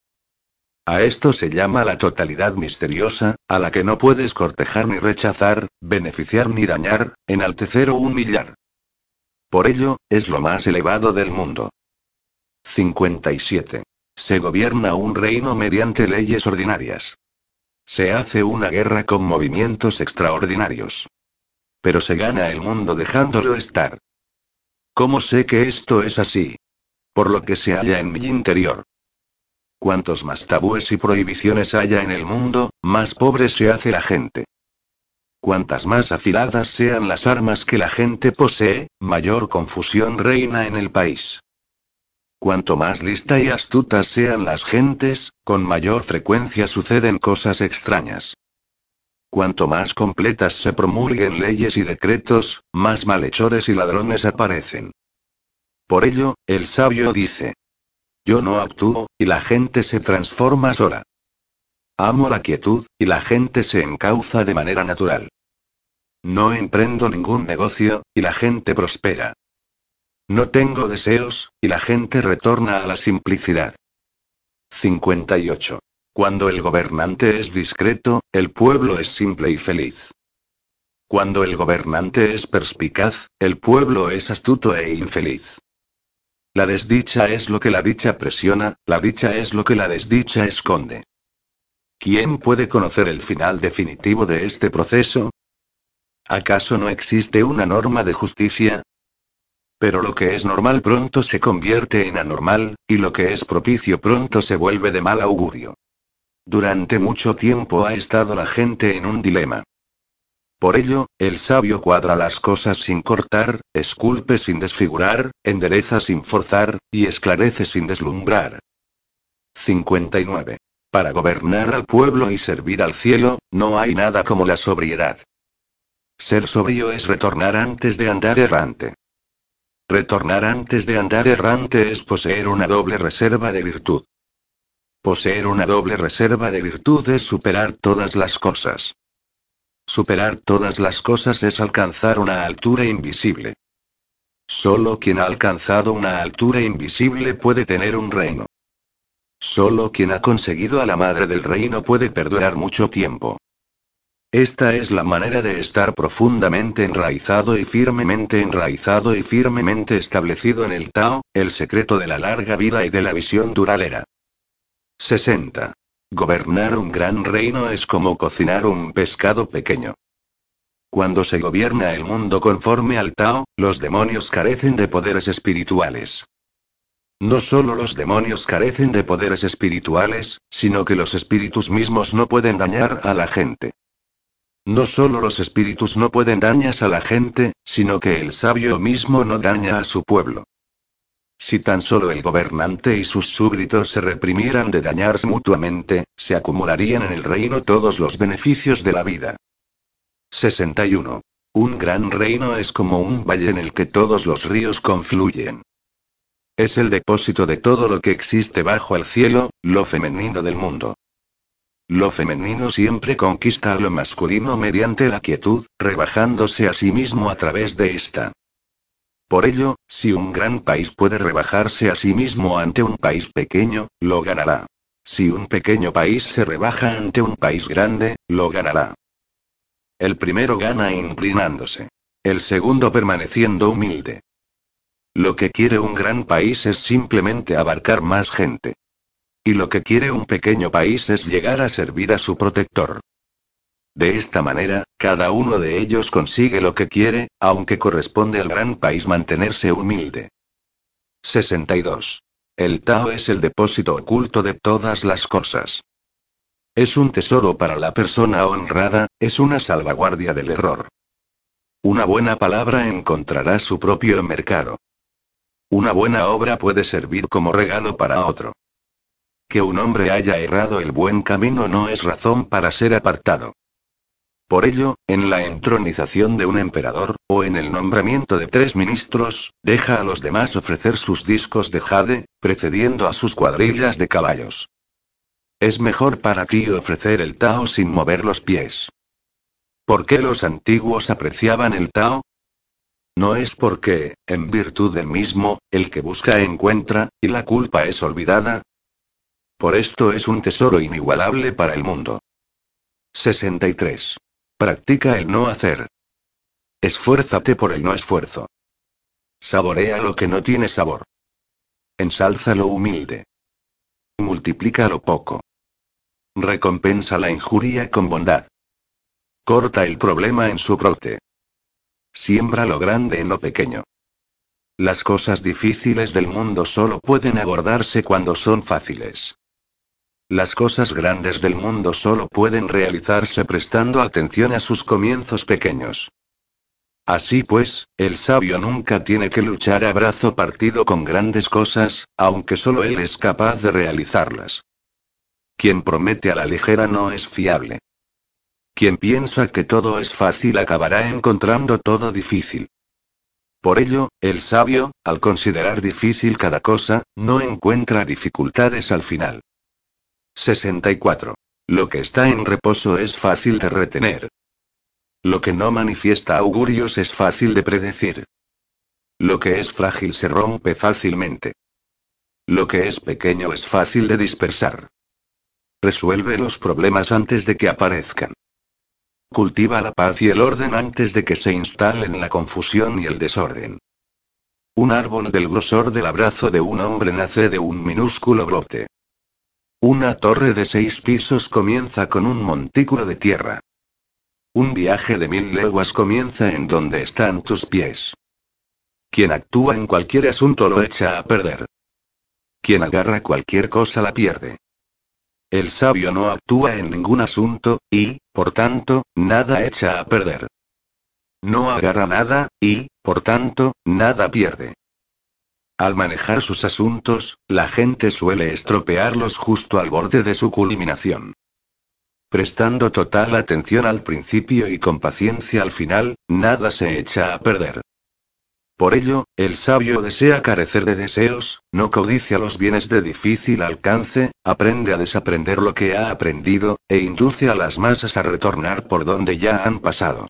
A esto se llama la totalidad misteriosa, a la que no puedes cortejar ni rechazar, beneficiar ni dañar, enaltecer o humillar. Por ello, es lo más elevado del mundo. cincuenta y siete. Se gobierna un reino mediante leyes ordinarias. Se hace una guerra con movimientos extraordinarios. Pero se gana el mundo dejándolo estar. ¿Cómo sé que esto es así? Por lo que se halla en mi interior. Cuantos más tabúes y prohibiciones haya en el mundo, más pobre se hace la gente. Cuantas más afiladas sean las armas que la gente posee, mayor confusión reina en el país. Cuanto más lista y astutas sean las gentes, con mayor frecuencia suceden cosas extrañas. Cuanto más completas se promulguen leyes y decretos, más malhechores y ladrones aparecen. Por ello, el sabio dice: yo no actúo, y la gente se transforma sola. Amo la quietud, y la gente se encauza de manera natural. No emprendo ningún negocio, y la gente prospera. No tengo deseos, y la gente retorna a la simplicidad. cincuenta y ocho. Cuando el gobernante es discreto, el pueblo es simple y feliz. Cuando el gobernante es perspicaz, el pueblo es astuto e infeliz. La desdicha es lo que la dicha presiona, la dicha es lo que la desdicha esconde. ¿Quién puede conocer el final definitivo de este proceso? ¿Acaso no existe una norma de justicia? Pero lo que es normal pronto se convierte en anormal, y lo que es propicio pronto se vuelve de mal augurio. Durante mucho tiempo ha estado la gente en un dilema. Por ello, el sabio cuadra las cosas sin cortar, esculpe sin desfigurar, endereza sin forzar, y esclarece sin deslumbrar. cincuenta y nueve. Para gobernar al pueblo y servir al cielo, no hay nada como la sobriedad. Ser sobrio es retornar antes de andar errante. Retornar antes de andar errante es poseer una doble reserva de virtud. Poseer una doble reserva de virtud es superar todas las cosas. Superar todas las cosas es alcanzar una altura invisible. Solo quien ha alcanzado una altura invisible puede tener un reino. Solo quien ha conseguido a la madre del reino puede perdurar mucho tiempo. Esta es la manera de estar profundamente enraizado y firmemente enraizado y firmemente establecido en el Tao, el secreto de la larga vida y de la visión duradera. sesenta. Gobernar un gran reino es como cocinar un pescado pequeño. Cuando se gobierna el mundo conforme al Tao, los demonios carecen de poderes espirituales. No solo los demonios carecen de poderes espirituales, sino que los espíritus mismos no pueden dañar a la gente. No solo los espíritus no pueden dañar a la gente, sino que el sabio mismo no daña a su pueblo. Si tan solo el gobernante y sus súbditos se reprimieran de dañarse mutuamente, se acumularían en el reino todos los beneficios de la vida. sesenta y uno. Un gran reino es como un valle en el que todos los ríos confluyen. Es el depósito de todo lo que existe bajo el cielo, lo femenino del mundo. Lo femenino siempre conquista a lo masculino mediante la quietud, rebajándose a sí mismo a través de esta. Por ello, si un gran país puede rebajarse a sí mismo ante un país pequeño, lo ganará. Si un pequeño país se rebaja ante un país grande, lo ganará. El primero gana inclinándose. El segundo permaneciendo humilde. Lo que quiere un gran país es simplemente abarcar más gente. Y lo que quiere un pequeño país es llegar a servir a su protector. De esta manera, cada uno de ellos consigue lo que quiere, aunque corresponde al gran país mantenerse humilde. sesenta y dos. El Tao es el depósito oculto de todas las cosas. Es un tesoro para la persona honrada, es una salvaguardia del error. Una buena palabra encontrará su propio mercado. Una buena obra puede servir como regalo para otro. Que un hombre haya errado el buen camino no es razón para ser apartado. Por ello, en la entronización de un emperador, o en el nombramiento de tres ministros, deja a los demás ofrecer sus discos de jade, precediendo a sus cuadrillas de caballos. Es mejor para ti ofrecer el Tao sin mover los pies. ¿Por qué los antiguos apreciaban el Tao? No es porque, en virtud del mismo, el que busca encuentra, y la culpa es olvidada. Por esto es un tesoro inigualable para el mundo. sesenta y tres. Practica el no hacer. Esfuérzate por el no esfuerzo. Saborea lo que no tiene sabor. Ensalza lo humilde. Multiplica lo poco. Recompensa la injuria con bondad. Corta el problema en su brote. Siembra lo grande en lo pequeño. Las cosas difíciles del mundo solo pueden abordarse cuando son fáciles. Las cosas grandes del mundo solo pueden realizarse prestando atención a sus comienzos pequeños. Así pues, el sabio nunca tiene que luchar a brazo partido con grandes cosas, aunque solo él es capaz de realizarlas. Quien promete a la ligera no es fiable. Quien piensa que todo es fácil acabará encontrando todo difícil. Por ello, el sabio, al considerar difícil cada cosa, no encuentra dificultades al final. sesenta y cuatro. Lo que está en reposo es fácil de retener. Lo que no manifiesta augurios es fácil de predecir. Lo que es frágil se rompe fácilmente. Lo que es pequeño es fácil de dispersar. Resuelve los problemas antes de que aparezcan. Cultiva la paz y el orden antes de que se instalen la confusión y el desorden. Un árbol del grosor del abrazo de un hombre nace de un minúsculo brote. Una torre de seis pisos comienza con un montículo de tierra. Un viaje de mil leguas comienza en donde están tus pies. Quien actúa en cualquier asunto lo echa a perder. Quien agarra cualquier cosa la pierde. El sabio no actúa en ningún asunto, y, por tanto, nada echa a perder. No agarra nada, y, por tanto, nada pierde. Al manejar sus asuntos, la gente suele estropearlos justo al borde de su culminación. Prestando total atención al principio y con paciencia al final, nada se echa a perder. Por ello, el sabio desea carecer de deseos, no codicia los bienes de difícil alcance, aprende a desaprender lo que ha aprendido, e induce a las masas a retornar por donde ya han pasado.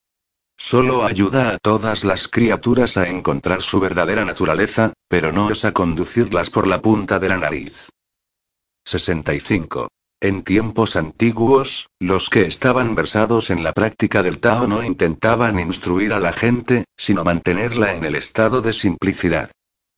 Solo ayuda a todas las criaturas a encontrar su verdadera naturaleza, pero no es a conducirlas por la punta de la nariz. sesenta y cinco. En tiempos antiguos, los que estaban versados en la práctica del Tao no intentaban instruir a la gente, sino mantenerla en el estado de simplicidad.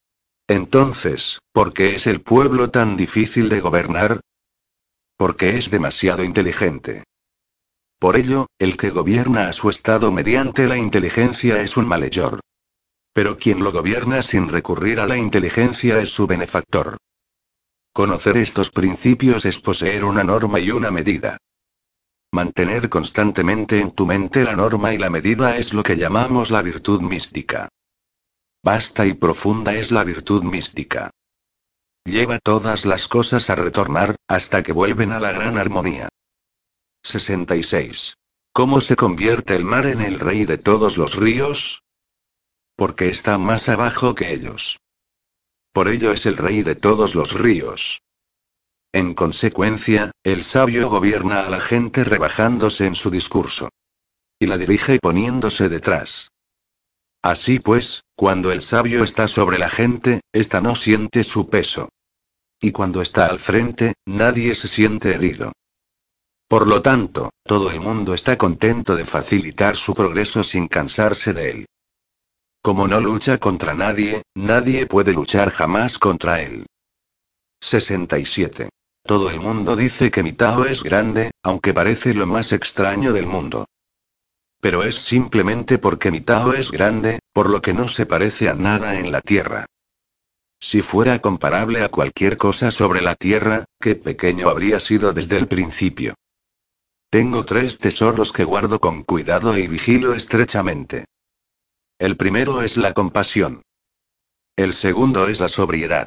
Entonces, ¿por qué es el pueblo tan difícil de gobernar? Porque es demasiado inteligente. Por ello, el que gobierna a su estado mediante la inteligencia es un malhechor. Pero quien lo gobierna sin recurrir a la inteligencia es su benefactor. Conocer estos principios es poseer una norma y una medida. Mantener constantemente en tu mente la norma y la medida es lo que llamamos la virtud mística. Vasta y profunda es la virtud mística. Lleva todas las cosas a retornar, hasta que vuelven a la gran armonía. sesenta y seis. ¿Cómo se convierte el mar en el rey de todos los ríos? Porque está más abajo que ellos. Por ello es el rey de todos los ríos. En consecuencia, el sabio gobierna a la gente rebajándose en su discurso. Y la dirige poniéndose detrás. Así pues, cuando el sabio está sobre la gente, ésta no siente su peso. Y cuando está al frente, nadie se siente herido. Por lo tanto, todo el mundo está contento de facilitar su progreso sin cansarse de él. Como no lucha contra nadie, nadie puede luchar jamás contra él. sesenta y siete. Todo el mundo dice que mi Tao es grande, aunque parece lo más extraño del mundo. Pero es simplemente porque mi Tao es grande, por lo que no se parece a nada en la Tierra. Si fuera comparable a cualquier cosa sobre la Tierra, qué pequeño habría sido desde el principio. Tengo tres tesoros que guardo con cuidado y vigilo estrechamente. El primero es la compasión. El segundo es la sobriedad.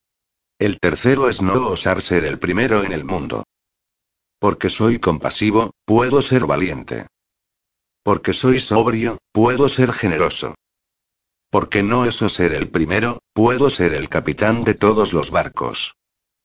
El tercero es no osar ser el primero en el mundo. Porque soy compasivo, puedo ser valiente. Porque soy sobrio, puedo ser generoso. Porque no oso ser el primero, puedo ser el capitán de todos los barcos.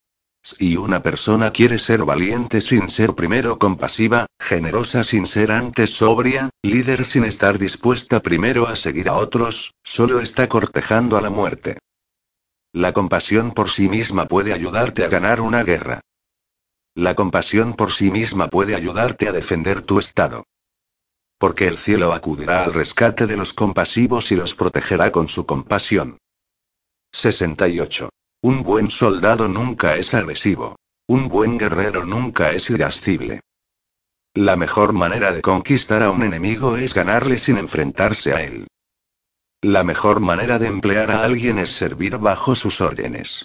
Si una persona quiere ser valiente sin ser primero compasiva, generosa sin ser antes sobria, líder sin estar dispuesta primero a seguir a otros, solo está cortejando a la muerte. La compasión por sí misma puede ayudarte a ganar una guerra. La compasión por sí misma puede ayudarte a defender tu estado. Porque el cielo acudirá al rescate de los compasivos y los protegerá con su compasión. sesenta y ocho. Un buen soldado nunca es agresivo. Un buen guerrero nunca es irascible. La mejor manera de conquistar a un enemigo es ganarle sin enfrentarse a él. La mejor manera de emplear a alguien es servir bajo sus órdenes.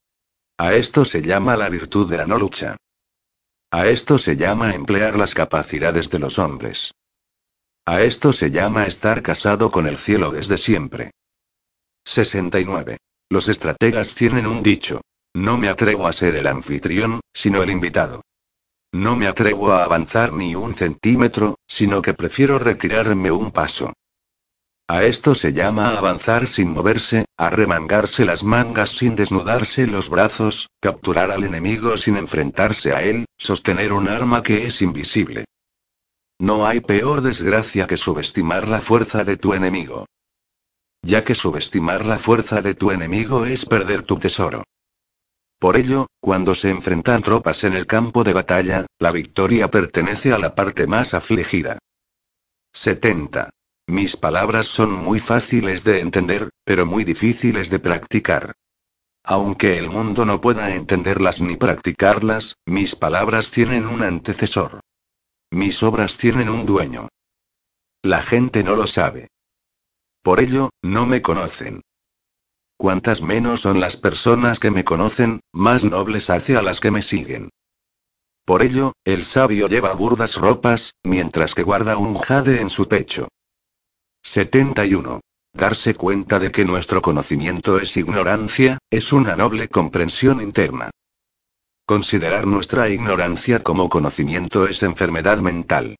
A esto se llama la virtud de la no lucha. A esto se llama emplear las capacidades de los hombres. A esto se llama estar casado con el cielo desde siempre. sesenta y nueve. Los estrategas tienen un dicho. No me atrevo a ser el anfitrión, sino el invitado. No me atrevo a avanzar ni un centímetro, sino que prefiero retirarme un paso. A esto se llama avanzar sin moverse, arremangarse las mangas sin desnudarse los brazos, capturar al enemigo sin enfrentarse a él, sostener un arma que es invisible. No hay peor desgracia que subestimar la fuerza de tu enemigo. Ya que subestimar la fuerza de tu enemigo es perder tu tesoro. Por ello, cuando se enfrentan tropas en el campo de batalla, la victoria pertenece a la parte más afligida. setenta. Mis palabras son muy fáciles de entender, pero muy difíciles de practicar. Aunque el mundo no pueda entenderlas ni practicarlas, mis palabras tienen un antecesor. Mis obras tienen un dueño. La gente no lo sabe. Por ello, no me conocen. Cuantas menos son las personas que me conocen, más nobles hace a las que me siguen. Por ello, el sabio lleva burdas ropas, mientras que guarda un jade en su pecho. setenta y uno. Darse cuenta de que nuestro conocimiento es ignorancia, es una noble comprensión interna. Considerar nuestra ignorancia como conocimiento es enfermedad mental.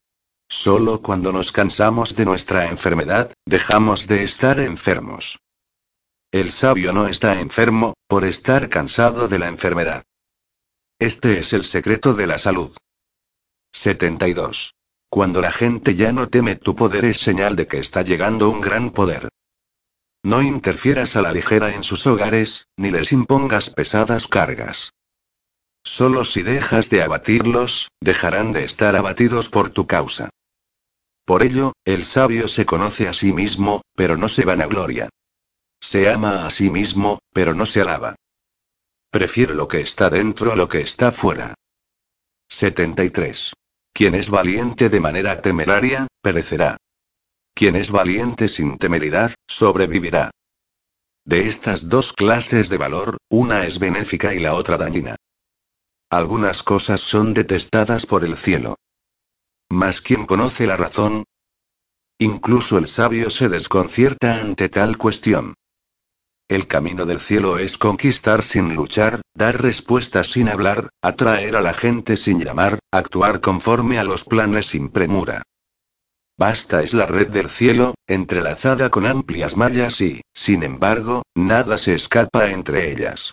Solo cuando nos cansamos de nuestra enfermedad, dejamos de estar enfermos. El sabio no está enfermo, por estar cansado de la enfermedad. Este es el secreto de la salud. setenta y dos. Cuando la gente ya no teme tu poder es señal de que está llegando un gran poder. No interfieras a la ligera en sus hogares, ni les impongas pesadas cargas. Solo si dejas de abatirlos, dejarán de estar abatidos por tu causa. Por ello, el sabio se conoce a sí mismo, pero no se vanagloria. Se ama a sí mismo, pero no se alaba. Prefiere lo que está dentro a lo que está fuera. setenta y tres. Quien es valiente de manera temeraria, perecerá. Quien es valiente sin temeridad, sobrevivirá. De estas dos clases de valor, una es benéfica y la otra dañina. Algunas cosas son detestadas por el cielo. Mas ¿quién conoce la razón? Incluso el sabio se desconcierta ante tal cuestión. El camino del cielo es conquistar sin luchar, dar respuestas sin hablar, atraer a la gente sin llamar, actuar conforme a los planes sin premura. Vasta es la red del cielo, entrelazada con amplias mallas y, sin embargo, nada se escapa entre ellas.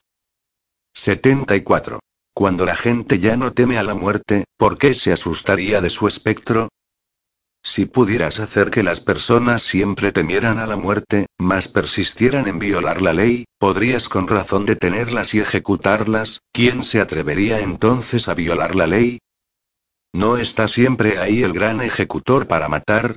setenta y cuatro. Cuando la gente ya no teme a la muerte, ¿por qué se asustaría de su espectro? Si pudieras hacer que las personas siempre temieran a la muerte, más persistieran en violar la ley, podrías con razón detenerlas y ejecutarlas. ¿Quién se atrevería entonces a violar la ley? ¿No está siempre ahí el gran ejecutor para matar?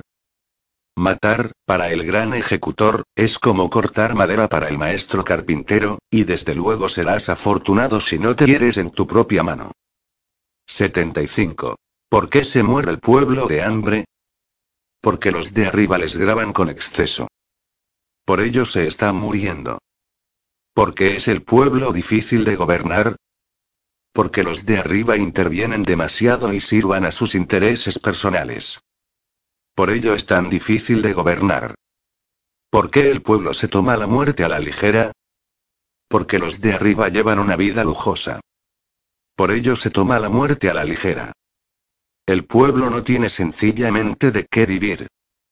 Matar, para el gran ejecutor, es como cortar madera para el maestro carpintero, y desde luego serás afortunado si no te hieres en tu propia mano. setenta y cinco. ¿Por qué se muere el pueblo de hambre? Porque los de arriba les graban con exceso. Por ello se está muriendo. ¿Por qué es el pueblo difícil de gobernar? Porque los de arriba intervienen demasiado y sirvan a sus intereses personales. Por ello es tan difícil de gobernar. ¿Por qué el pueblo se toma la muerte a la ligera? Porque los de arriba llevan una vida lujosa. Por ello se toma la muerte a la ligera. El pueblo no tiene sencillamente de qué vivir.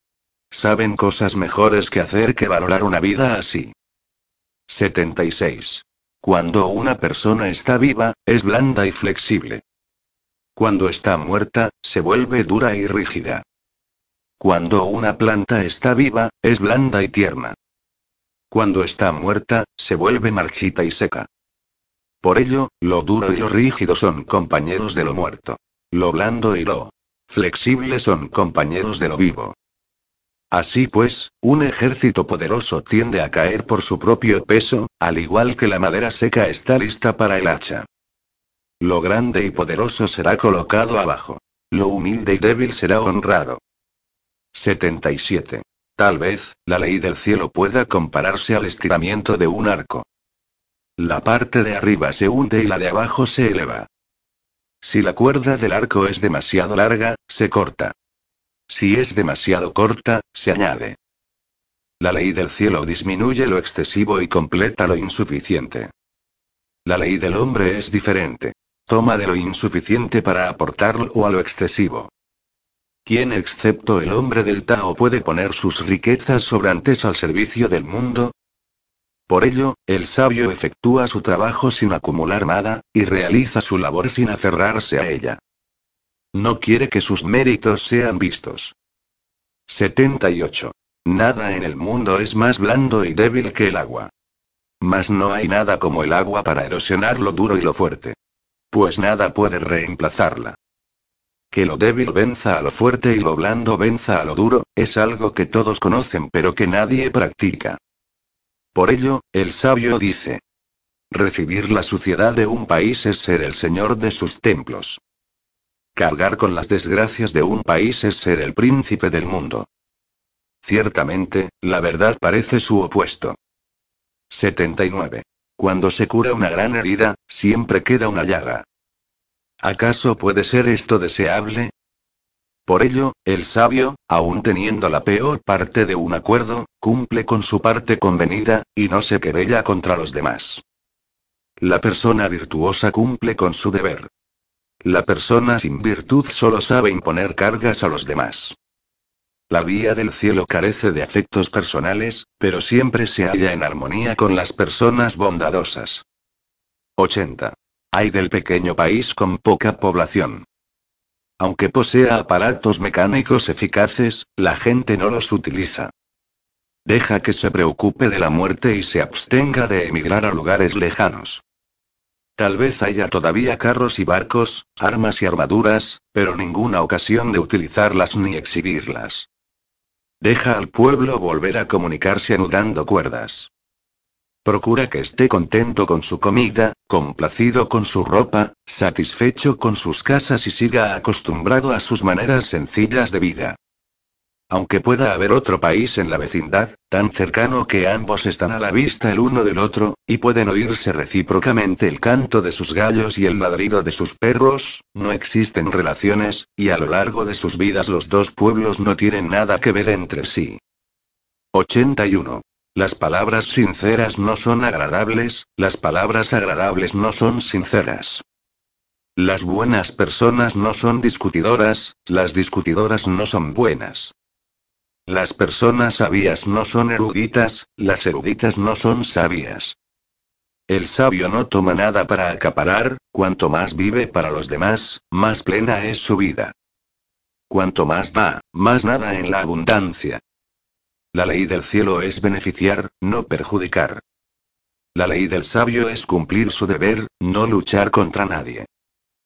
Saben cosas mejores que hacer que valorar una vida así. setenta y seis. Cuando una persona está viva, es blanda y flexible. Cuando está muerta, se vuelve dura y rígida. Cuando una planta está viva, es blanda y tierna. Cuando está muerta, se vuelve marchita y seca. Por ello, lo duro y lo rígido son compañeros de lo muerto. Lo blando y lo flexible son compañeros de lo vivo. Así pues, un ejército poderoso tiende a caer por su propio peso, al igual que la madera seca está lista para el hacha. Lo grande y poderoso será colocado abajo. Lo humilde y débil será honrado. setenta y siete. Tal vez, la ley del cielo pueda compararse al estiramiento de un arco. La parte de arriba se hunde y la de abajo se eleva. Si la cuerda del arco es demasiado larga, se corta. Si es demasiado corta, se añade. La ley del cielo disminuye lo excesivo y completa lo insuficiente. La ley del hombre es diferente. Toma de lo insuficiente para aportarlo a lo excesivo. ¿Quién excepto el hombre del Tao puede poner sus riquezas sobrantes al servicio del mundo? Por ello, el sabio efectúa su trabajo sin acumular nada, y realiza su labor sin aferrarse a ella. No quiere que sus méritos sean vistos. setenta y ocho. Nada en el mundo es más blando y débil que el agua. Mas no hay nada como el agua para erosionar lo duro y lo fuerte. Pues nada puede reemplazarla. Que lo débil venza a lo fuerte y lo blando venza a lo duro, es algo que todos conocen pero que nadie practica. Por ello, el sabio dice: recibir la suciedad de un país es ser el señor de sus templos. Cargar con las desgracias de un país es ser el príncipe del mundo. Ciertamente, la verdad parece su opuesto. setenta y nueve. Cuando se cura una gran herida, siempre queda una llaga. ¿Acaso puede ser esto deseable? Por ello, el sabio, aun teniendo la peor parte de un acuerdo, cumple con su parte convenida, y no se querella contra los demás. La persona virtuosa cumple con su deber. La persona sin virtud solo sabe imponer cargas a los demás. La vía del cielo carece de afectos personales, pero siempre se halla en armonía con las personas bondadosas. ochenta. Ay del pequeño país con poca población. Aunque posea aparatos mecánicos eficaces, la gente no los utiliza. Deja que se preocupe de la muerte y se abstenga de emigrar a lugares lejanos. Tal vez haya todavía carros y barcos, armas y armaduras, pero ninguna ocasión de utilizarlas ni exhibirlas. Deja al pueblo volver a comunicarse anudando cuerdas. Procura que esté contento con su comida, complacido con su ropa, satisfecho con sus casas y siga acostumbrado a sus maneras sencillas de vida. Aunque pueda haber otro país en la vecindad, tan cercano que ambos están a la vista el uno del otro, y pueden oírse recíprocamente el canto de sus gallos y el ladrido de sus perros, no existen relaciones, y a lo largo de sus vidas los dos pueblos no tienen nada que ver entre sí. ochenta y uno. Las palabras sinceras no son agradables, las palabras agradables no son sinceras. Las buenas personas no son discutidoras, las discutidoras no son buenas. Las personas sabias no son eruditas, las eruditas no son sabias. El sabio no toma nada para acaparar, cuanto más vive para los demás, más plena es su vida. Cuanto más da, más nada en la abundancia. La ley del cielo es beneficiar, no perjudicar. La ley del sabio es cumplir su deber, no luchar contra nadie.